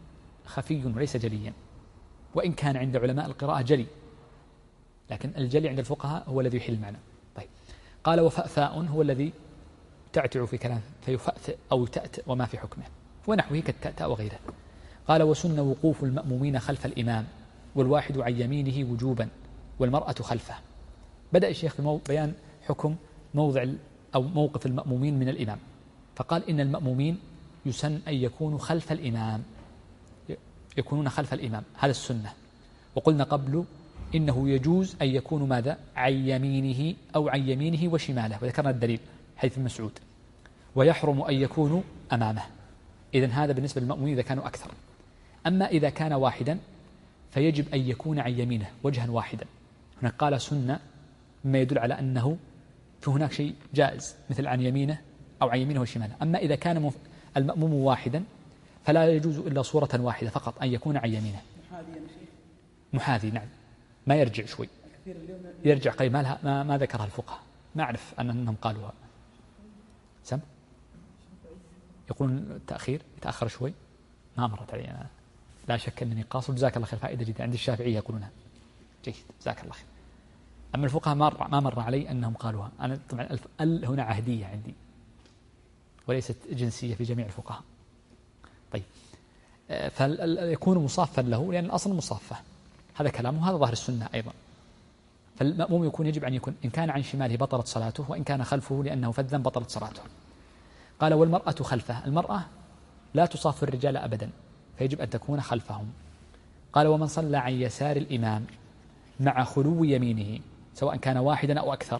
خفي وليس جليا، وإن كان عند علماء القراءة جلي، لكن الجلي عند الفقهاء هو الذي يحل المعنى. طيب، قال وفأفاء هو الذي تعتع في كلام فيفأفئ أو تأتئ وما في حكمه ونحوه كالتأتأ وغيره. قال وسن وقوف المأمومين خلف الإمام والواحد عن يمينه وجوبا والمرأة خلفه. بدأ الشيخ ببيان حكم موضع أو موقف المأمومين من الإمام، فقال إن المأمومين يسن أن يكونوا خلف الإمام، يكونون خلف الإمام، هذا السنة. وقلنا قبل إنه يجوز أن يكونوا ماذا؟ عن يمينه أو عن يمينه وشماله، وذكرنا الدليل حيث المسعود. ويحرم أن يكونوا أمامه. إذن هذا بالنسبة للمأمومين إذا كانوا أكثر. أما إذا كان واحدا فيجب أن يكون عن يمينه وجها واحدا. هنا قال سنة مما يدل على أنه في هناك شيء جائز مثل عن يمينه أو عن يمينه وشماله. أما إذا كان المأموم واحدا فلا يجوز إلا صورة واحدة فقط أن يكون عن يمينه. محاذي، نعم، ما يرجع شوي، يرجع قريب. ما, ما, ما ذكرها الفقهاء، ما أعرف أنهم قالوها. سم يقولون التأخير يتأخر شوي، ما مرت علي أنا، لا شك أنني قاصر. جزاك الله خير، فائدة جدا. عند الشافعية يقولونها. جيد، جزاك الله خير. أما الفقهاء ما, ما مر علي أنهم قالوها. أنا طبعا ال هنا عهدية عندي وليست جنسية في جميع الفقهاء. طيب، فيكون مصافا له لأن الأصل مصافة، هذا كلامه، هذا ظاهر السنة أيضا. فالمأموم يكون يجب أن يكون إن كان عن شماله بطلت صلاته، وإن كان خلفه لأنه فذا بطلت صلاته. قال والمرأة خلفه، المرأة لا تصاف الرجال أبدا فيجب أن تكون خلفهم. قال ومن صلى عن يسار الإمام مع خلو يمينه سواء كان واحدا أو أكثر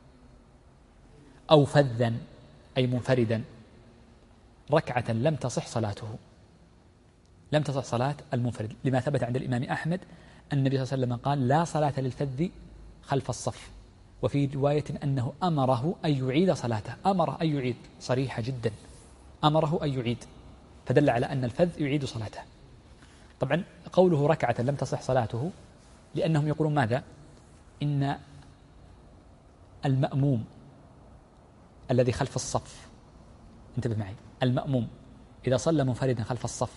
أو فذا أي منفردا ركعة لم تصح صلاته. لم تصح صلاة المنفرد لما ثبت عند الإمام أحمد أن النبي صلى الله عليه وسلم قال لا صلاة للفذ خلف الصف، وفي رواية أنه أمره أن يعيد صلاته، أمره أن يعيد، صريحة جدا، أمره أن يعيد، فدل على أن الفذ يعيد صلاته. طبعا قوله ركعة لم تصح صلاته لأنهم يقولون ماذا؟ إن المأموم الذي خلف الصف، انتبه معي، المأموم إذا صلى منفردا خلف الصف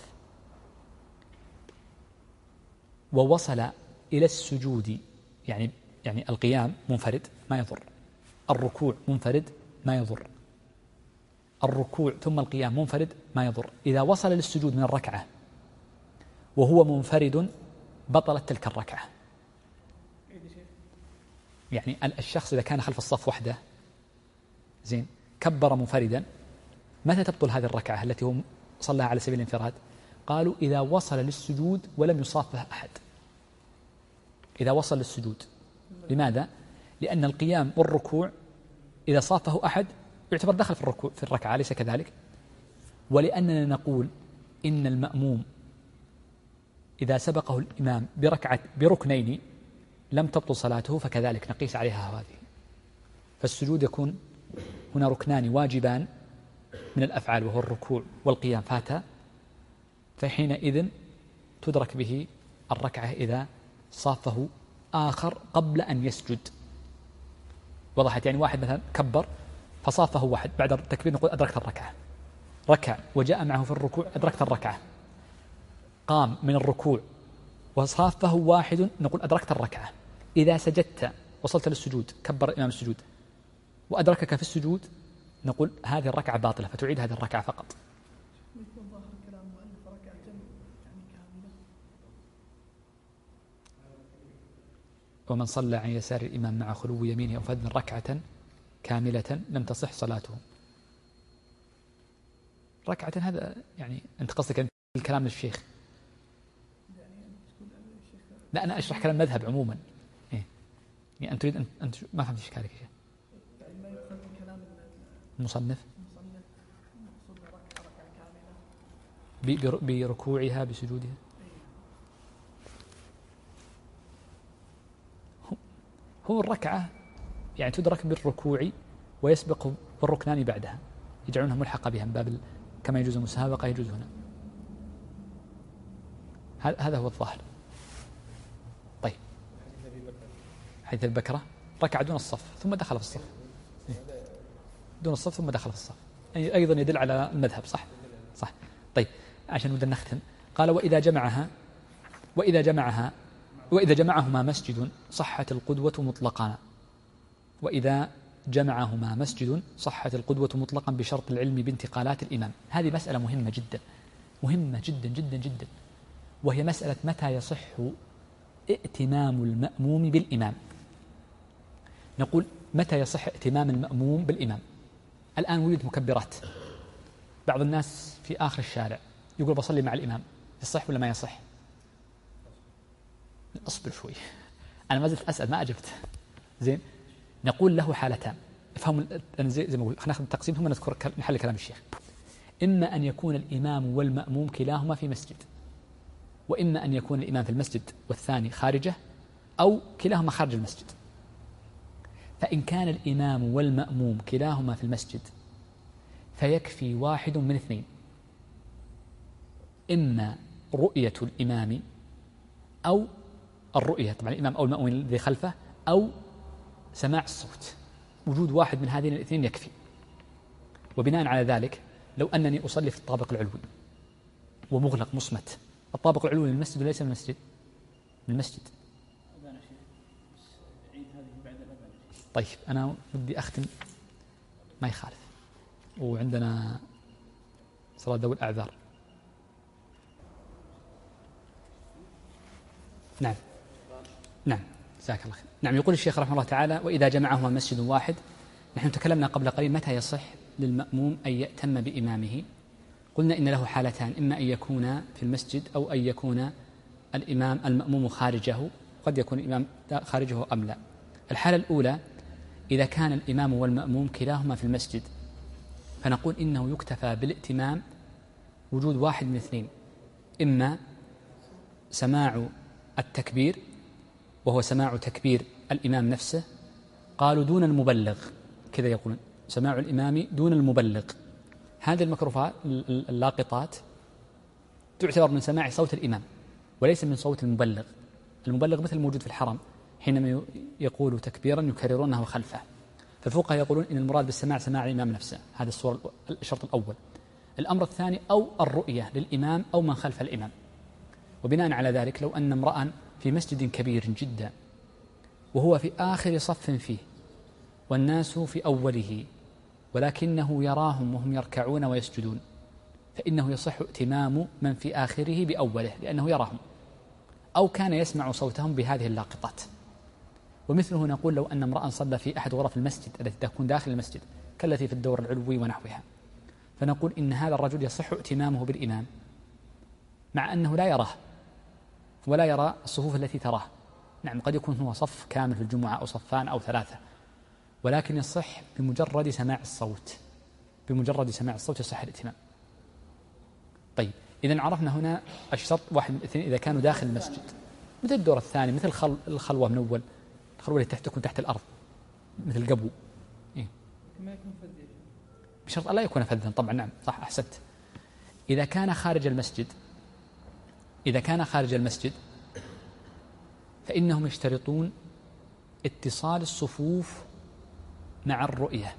ووصل إلى السجود، يعني يعني القيام منفرد ما يضر، الركوع منفرد ما يضر، الركوع ثم القيام منفرد ما يضر. إذا وصل للسجود من الركعة وهو منفرد بطلت تلك الركعة. يعني الشخص إذا كان خلف الصف وحده زين كبر منفردا، متى تبطل هذه الركعة التي هو صلىها على سبيل الانفراد؟ قالوا إذا وصل للسجود ولم يصافه أحد. إذا وصل للسجود، لماذا؟ لأن القيام والركوع إذا صافه أحد يعتبر دخل في الركوع في الركعة، أليس كذلك؟ ولأننا نقول إن المأموم إذا سبقه الإمام بركعة بركنين لم تبطل صلاته، فكذلك نقيس عليها هذه. فالسجود يكون هنا ركنان واجبان من الأفعال وهو الركوع والقيام فاتا، فحينئذ تدرك به الركعة إذا صافه آخر قبل أن يسجد. وضحت؟ يعني واحد مثلا كبر فصافه واحد بعد التكبير نقول أدركت الركعة، ركع وجاء معه في الركوع أدركت الركعة، قام من الركوع وصافه واحد نقول أدركت الركعة. إذا سجدت وصلت للسجود كبر إمام السجود وأدركك في السجود نقول هذه الركعة باطلة فتعيد هذه الركعة فقط. ومن صلى عن يسار الإمام مع خلو يمينه أو فذ ركعة كاملة لم تصح صلاته. ركعة هذا يعني أنت قصدك الكلام للشيخ؟ لا أنا أشرح كلام مذهب عموما. إيه؟ يعني أنت تريد أن ما فهمت إشكالك يا شيخ؟ المصنف بركوعها بسجودها. هو الركعة يعني تدرك بالركوع ويسبق بالركنان بعدها، يجعلونها ملحقة بها من باب كما يجوز المسابقة يجوز هنا. هذا هو الظاهر. طيب، حيث البكرة ركع دون الصف ثم دخل في الصف، دون الصف ثم دخل في الصف، أيضا يدل على المذهب. صح صح. طيب عشان نبدأ نختم، قال وإذا جمعها وإذا جمعها وإذا جمعهما مسجد صحت القدوة مطلقا وإذا جمعهما مسجد صحت القدوة مطلقا بشرط العلم بانتقالات الإمام. هذه مسألة مهمة جدا مهمة جدا جدا جدا، وهي مسألة متى يصح ائتمام المأموم بالإمام. نقول متى يصح ائتمام المأموم بالإمام؟ الآن وجد مكبرات، بعض الناس في آخر الشارع يقول بصلي مع الإمام، يصح ولا ما يصح؟ أصبر شوي، أنا ما زلت أسأل ما أجبت. زين، نقول له حالتان، افهموا زي, زي ما أقول، خلينا ناخذ التقسيم ثم نذكر محل كلام الشيخ. إما أن يكون الإمام والمأموم كلاهما في مسجد، وإما أن يكون الإمام في المسجد والثاني خارجه، أو كلاهما خارج المسجد. فإن كان الإمام والمأموم كلاهما في المسجد فيكفي واحد من اثنين: إما رؤية الإمام أو الرؤية طبعا الإمام أو المأموم الذي خلفه، أو سماع الصوت. وجود واحد من هذين الاثنين يكفي. وبناء على ذلك لو أنني أصلي في الطابق العلوي ومغلق مصمت، الطابق العلوي من المسجد وليس من المسجد؟ من المسجد. طيب أنا بدي أختم، ما يخالف، وعندنا صلاة ذوي الأعذار. نعم نعم جزاك الله خير. نعم، يقول الشيخ رحمه الله تعالى: وإذا جمعهما مسجد واحد. نحن تكلمنا قبل قليل متى يصح للمأموم أن يأتم بإمامه. قلنا إن له حالتان: إما أن يكون في المسجد أو أن يكون الإمام المأموم خارجه، قد يكون الإمام خارجه أم لا. الحالة الأولى إذا كان الإمام والمأموم كلاهما في المسجد، فنقول إنه يكتفى بالائتمام وجود واحد من اثنين: إما سماع التكبير وهو سماع تكبير الإمام نفسه، قالوا دون المبلغ، كذا يقولون سماع الإمام دون المبلغ. هذه الميكروفات اللاقطات تعتبر من سماع صوت الإمام وليس من صوت المبلغ. المبلغ مثل الموجود في الحرم حينما يقول تكبيرا يكررونه خلفه. فالفقهاء يقولون إن المراد بالسماع سماع الإمام نفسه. هذا الصورة الشرط الأول. الأمر الثاني أو الرؤية للإمام أو من خلف الإمام. وبناء على ذلك لو أن امرأ في مسجد كبير جدا وهو في آخر صف فيه والناس في أوله ولكنه يراهم وهم يركعون ويسجدون، فإنه يصح ائتمام من في آخره بأوله لأنه يراهم أو كان يسمع صوتهم بهذه اللاقطات. ومثله نقول لو أن امرأ صلى في أحد غرف المسجد التي تكون داخل المسجد كالتي في الدور العلوي ونحوها، فنقول إن هذا الرجل يصح ائتمامه بالإمام مع أنه لا يراه ولا يرى الصفوف التي تراه. نعم، قد يكون هو صف كامل في الجمعة أو صفان أو ثلاثة، ولكن يصح بمجرد سماع الصوت، بمجرد سماع الصوت يصح الائتمام. طيب، إذن عرفنا هنا الشرط واحد من الاثنين إذا كانوا داخل المسجد، مثل الدور الثاني، مثل خل... الخلوة من أول، الخلوة اللي تحت تكون تحت الأرض مثل القبو. إيه؟ ما يكون فذ، بشرط ألا يكون فذا طبعا. نعم صح، أحسنت. إذا كان خارج المسجد إذا كان خارج المسجد فإنهم يشترطون اتصال الصفوف مع الرؤية،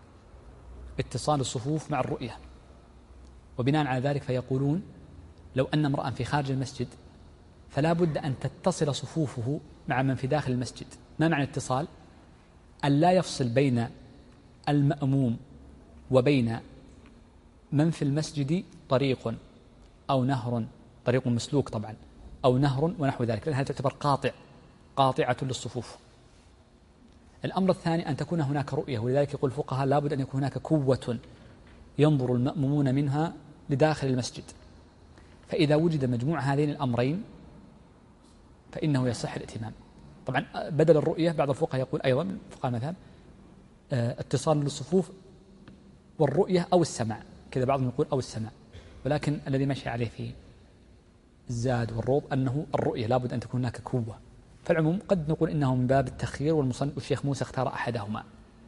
اتصال الصفوف مع الرؤية. وبناء على ذلك فيقولون لو أن امرأ في خارج المسجد فلا بد أن تتصل صفوفه مع من في داخل المسجد. ما معنى الاتصال؟ أن لا يفصل بين المأموم وبين من في المسجد طريق أو نهر، طريق مسلوك طبعا، أو نهر ونحو ذلك، لأنها تعتبر قاطع قاطعة للصفوف. الأمر الثاني أن تكون هناك رؤية، ولذلك يقول الفقهاء لا بد أن يكون هناك كوة ينظر المأمومون منها لداخل المسجد. فإذا وجد مجموع هذين الأمرين فإنه يصح الائتمام. طبعا بدل الرؤية بعض الفقهاء يقول أيضا فقهاء المذهب اتصال للصفوف والرؤية أو السماع، كذا بعضهم يقول أو السماع، ولكن الذي مشي عليه في الزاد والروض أنه الرؤية لا بد أن تكون هناك كوة. فالعموم قد نقول إنه من باب التخيير، والمصنف والشيخ موسى اختار أحدهما.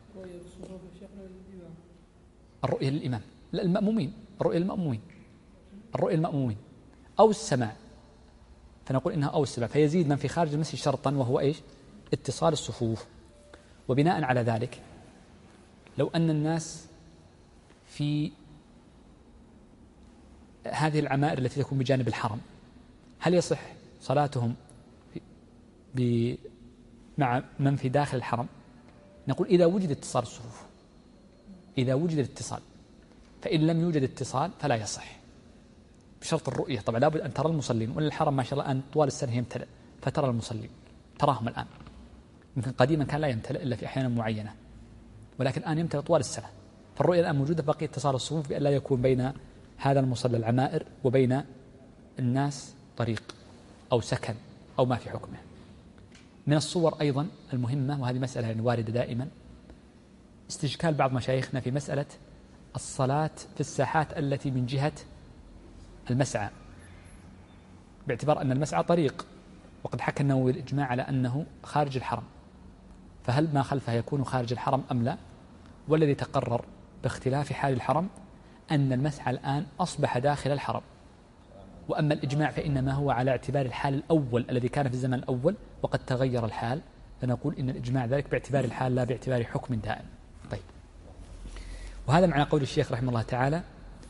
الرؤية للإمام، لا المأمومين، الرؤية للمأمومين، الرؤية للمأمومين أو السماع، فنقول إنها أو السماع، فيزيد من في خارج المسجد شرطا وهو إيش؟ اتصال الصفوف. وبناء على ذلك لو أن الناس في هذه العمائر التي تكون بجانب الحرم هل يصح صلاتهم مع من في داخل الحرم؟ نقول إذا وجد اتصال الصفوف، إذا وجد الاتصال، فإن لم يوجد اتصال فلا يصح بشرط الرؤية. طبعا لابد أن ترى المصلين، وإن الحرم ما شاء الله أن طوال السنة يمتلئ، فترى المصلين تراهم الآن. يمكن قديما كان لا يمتلئ إلا في أحيان معينة، ولكن الآن يمتلئ طوال السنة. فالرؤية الآن موجودة، بقي اتصال الصفوف بأن لا يكون بين هذا المصلى العمائر وبين الناس طريق أو سكن أو ما في حكمه. من الصور أيضا المهمة، وهذه مسألة يعني واردة دائما، استشكال بعض مشايخنا في مسألة الصلاة في الساحات التي من جهة المسعى، باعتبار أن المسعى طريق، وقد حكى النووي الإجماع على أنه خارج الحرم، فهل ما خلفه يكون خارج الحرم أم لا؟ والذي تقرر باختلاف حال الحرم أن المسعى الآن أصبح داخل الحرم، وأما الإجماع فإنما هو على اعتبار الحال الأول الذي كان في الزمن الأول، وقد تغير الحال، فنقول إن الإجماع ذلك باعتبار الحال لا باعتبار حكم دائم. طيب، وهذا معنى قول الشيخ رحمه الله تعالى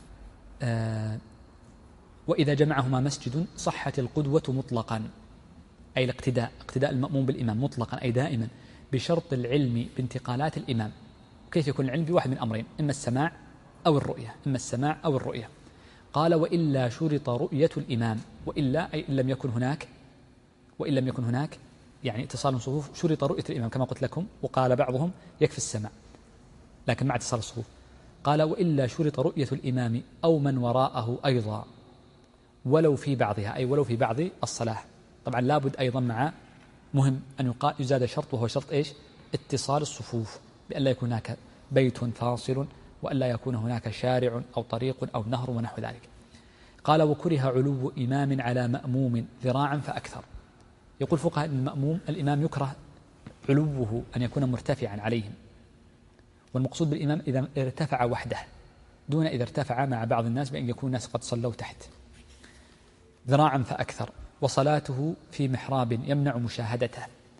آه وإذا جمعهما مسجد صحت القدوة مطلقا، أي الاقتداء، اقتداء المأموم بالإمام مطلقا أي دائما، بشرط العلم بانتقالات الإمام. كيف يكون العلم؟ بواحد من أمرين، إما السماع أو الرؤية، إما السماع أو الرؤية. قال وإلا شرط رؤية الإمام، وإلا أي إن لم يكن هناك، وإن لم يكن هناك يعني اتصال الصفوف، شرط رؤية الإمام كما قلت لكم، وقال بعضهم يكفي السماع لكن مع اتصال الصفوف. قال وإلا شرط رؤية الإمام أو من وراءه أيضا ولو في بعضها، أي ولو في بعض الصلاة. طبعا لابد أيضا مع مهم أن يقال يزاد شرط، وهو شرط إيش؟ اتصال الصفوف، بأن لا يكون هناك بيت فاصل، وأن لا يكون هناك شارع أو طريق أو نهر ونحو ذلك. قال وكره علو إمام على مأموم ذراعا فأكثر. يقول فقهاء أن المأموم الإمام يكره علوه أن يكون مرتفعا عليهم، والمقصود بالإمام إذا ارتفع وحده دون إذا ارتفع مع بعض الناس بأن يكون الناس قد صلوا تحت. ذراعا فأكثر، وصلاته في محراب يمنع مشاهدته.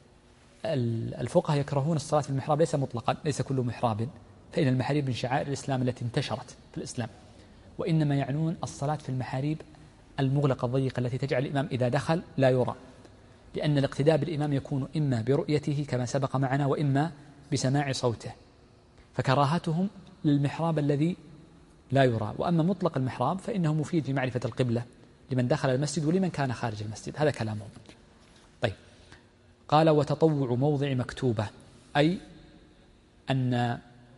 الفقهاء يكرهون الصلاة في المحراب، ليس مطلقا، ليس كل محراب، فإن المحاريب من شعائر الإسلام التي انتشرت في الإسلام، وإنما يعنون الصلاة في المحاريب المغلقة الضيقة التي تجعل الإمام إذا دخل لا يرى، لأن الاقتداء بالإمام يكون إما برؤيته كما سبق معنا، وإما بسماع صوته، فكراهتهم للمحراب الذي لا يرى. وأما مطلق المحراب فإنه مفيد في معرفة القبلة لمن دخل المسجد ولمن كان خارج المسجد، هذا كلامهم. طيب، قال وتطوع موضع مكتوبة، أي أن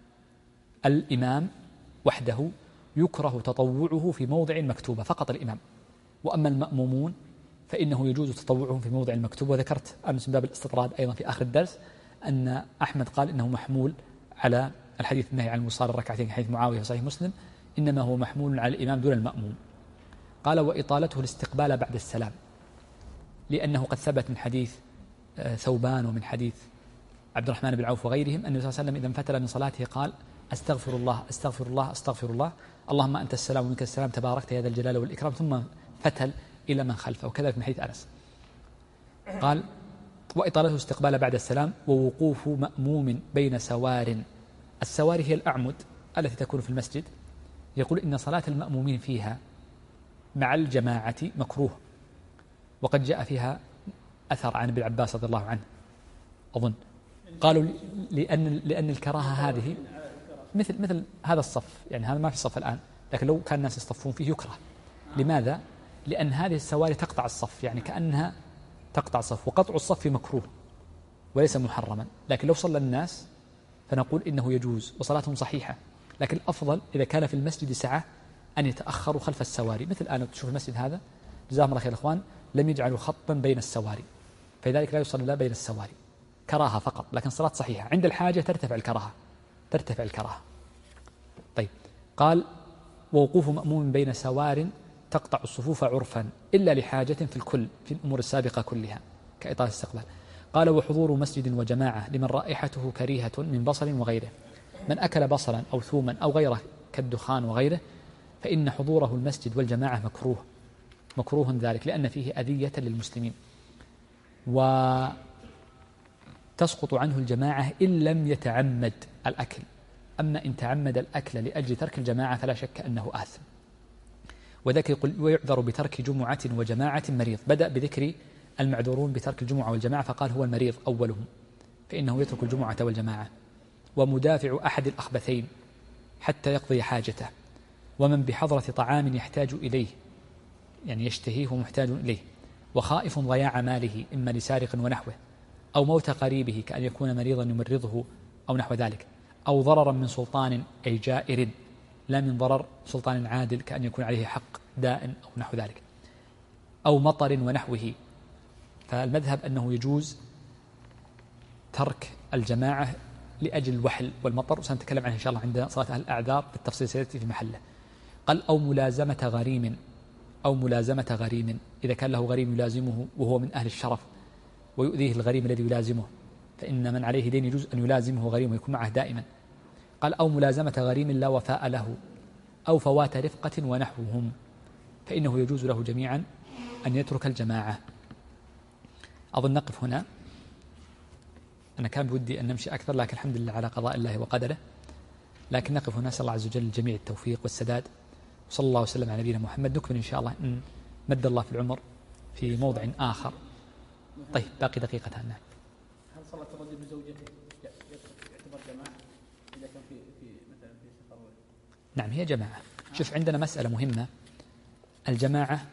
الإمام وحده يكره تطوعه في موضع مكتوبة فقط الإمام، وأما المأمومون فإنه يجوز تطوعهم في موضع المكتوبة. وذكرت أمس من باب الاستطراد أيضا في آخر الدرس أن أحمد قال إنه محمول على الحديث النهي عن المصار الركعتين حديث معاوية في صحيح مسلم، إنما هو محمول على الإمام دون المأموم. قال وإطالته الاستقبال بعد السلام، لأنه قد ثبت من حديث ثوبان ومن حديث عبد الرحمن بن عوف وغيرهم أن النبي صلى الله عليه وسلم إذا انفتل من صلاته قال أستغفر الله أستغفر الله أستغفر الله اللهم أنت السلام ومنك السلام تباركت يا ذا الجلال والإكرام، ثم فتل إلى من خلفه، وكذلك من حديث أنس. قال وإطالته استقبال بعد السلام، ووقوف مأموم بين سوار. السوار هي الأعمد التي تكون في المسجد. يقول إن صلاة المأمومين فيها مع الجماعة مكروه، وقد جاء فيها أثر عن ابن عباس رضي الله عنه أظن، قالوا لأن لأن الكراهة هذه مثل مثل هذا الصف، يعني هذا ما في الصف الآن، لكن لو كان الناس يصطفون فيه يكره. لماذا؟ لأن هذه السواري تقطع الصف، يعني كأنها تقطع الصف، وقطع الصف مكروه وليس محرما، لكن لو صلى الناس فنقول إنه يجوز وصلاتهم صحيحة. لكن الأفضل إذا كان في المسجد سعة أن يتأخروا خلف السواري، مثل الآن تشوف المسجد هذا جزاهم الله خير الأخوان لم يجعلوا خطا بين السواري، فلذلك لا يصلى لا بين السواري، كراهة فقط، لكن صلاة صحيحة، عند الحاجة ترتفع الكراهة ترتفع الكراهة. طيب، قال ووقوف مأموم بين سوار تقطع الصفوف عرفا إلا لحاجة في الكل في الأمور السابقة كلها كإطالة الاستقبال. قال وحضور مسجد وجماعة لمن رائحته كريهة من بصل وغيره، من أكل بصلا أو ثوما أو غيره كالدخان وغيره فإن حضوره المسجد والجماعة مكروه مكروه ذلك، لأن فيه أذية للمسلمين، وتسقط عنه الجماعة إن لم يتعمد الأكل. أما إن تعمد الأكل لأجل ترك الجماعة فلا شك أنه آثم. وذلك يقول ويعذر بترك جمعة وجماعة مريض. بدأ بذكر المعذورون بترك الجمعة والجماعة فقال هو المريض أولهم فإنه يترك الجمعة والجماعة، ومدافع أحد الأخبثين حتى يقضي حاجته، ومن بحضرة طعام يحتاج إليه يعني يشتهيه ومحتاج إليه، وخائف ضياع ماله إما لسارق ونحوه، أو موت قريبه كأن يكون مريضا يمرضه أو نحو ذلك، أو ضررا من سلطان أي جائر لا من ضرر سلطان عادل كأن يكون عليه حق داء أو نحو ذلك، أو مطر ونحوه. فالمذهب أنه يجوز ترك الجماعة لأجل الوحل والمطر، وسنتكلم عنه إن شاء الله عند صلاة أهل الأعذار بالتفصيل سيأتي في محله. قال أو ملازمة غريم، أو ملازمة غريم إذا كان له غريم يلازمه وهو من أهل الشرف ويؤذيه الغريم الذي يلازمه، فإن من عليه دين يجوز أن يلازمه غريم ويكون معه دائما. قال أو ملازمة غريم لا وفاء له، أو فوات رفقة ونحوهم، فإنه يجوز له جميعا أن يترك الجماعة. أظن نقف هنا، أنا كان بودي أن نمشي أكثر لكن الحمد لله على قضاء الله وقدره، لكن نقف هنا. نسأل الله عز وجل الجميع التوفيق والسداد، وصلى الله وسلم على نبينا محمد. نكمل إن شاء الله إن مد الله في العمر في موضع آخر. طيب باقي دقيقة. نعم. هل صلاة الرجل بزوجته يعتبر جماعة إذا كان في في مثلا في سفر؟ نعم هي جماعة. شوف عندنا مسألة مهمة، الجماعة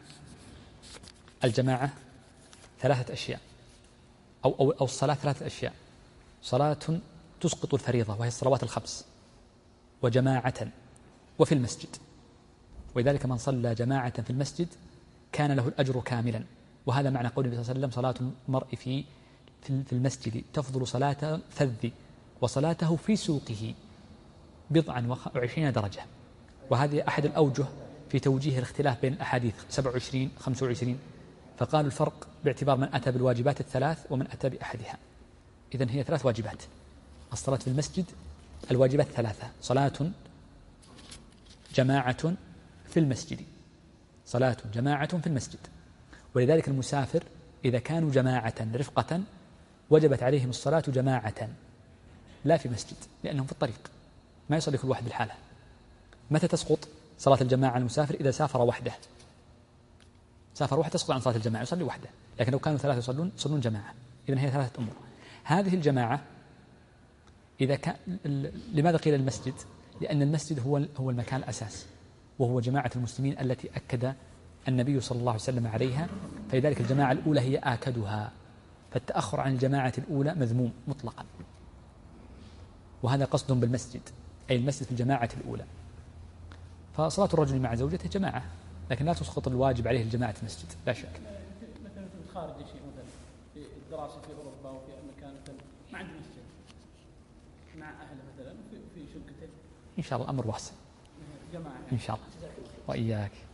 الجماعة ثلاثة أشياء، أو أو أو الصلاة ثلاثة أشياء: صلاة تسقط الفريضة وهي الصلوات الخمس، وجماعة، وفي المسجد. ولذلك من صلى جماعة في المسجد كان له الأجر كاملا، وهذا معنى قول النبي صلى الله عليه وسلم: صلاة المرء في في المسجد تفضل صلاة فذ وصلاته في سوقه بضعا وعشرين درجة. وهذه أحد الأوجه في توجيه الاختلاف بين الأحاديث سبع وعشرين خمس وعشرين، فقالوا الفرق باعتبار من أتى بالواجبات الثلاث ومن أتى بأحدها. إذن هي ثلاث واجبات: الصلاة في المسجد، الواجبات ثلاثة: صلاة جماعة في المسجد، صلاة جماعة في المسجد. ولذلك المسافر إذا كانوا جماعة رفقة وجبت عليهم الصلاة جماعة لا في مسجد، لأنهم في الطريق ما يصلي كل واحد بالحالة. متى تسقط صلاة الجماعة المسافر؟ إذا سافر وحده، سافر وحده تسقط عن صلاة الجماعة، يصلي وحده. لكن لو كانوا ثلاثة يصلون يصلون جماعة. إذن هي ثلاثة أمور. هذه الجماعة إذا كان، لماذا قيل المسجد؟ لأن المسجد هو هو المكان الأساس، وهو جماعة المسلمين التي أكد النبي صلى الله عليه وسلم عليها، فلذلك الجماعة الأولى هي آكدها، فالتأخر عن الجماعة الأولى مذموم مطلقا. وهذا قصد بالمسجد، أي المسجد في الجماعة الأولى. فصلاة الرجل مع زوجته جماعة، لكن لا تسقط الواجب عليه الجماعة في المسجد لا شك. مثلا في الخارج شيء، مثلا في الدراسة في أوروبا وفي مكان ما عنده مسجد مع أهله مثلا في في شقته، إن شاء الله الأمر واسع جماعة يعني. إن شاء الله. وإياك.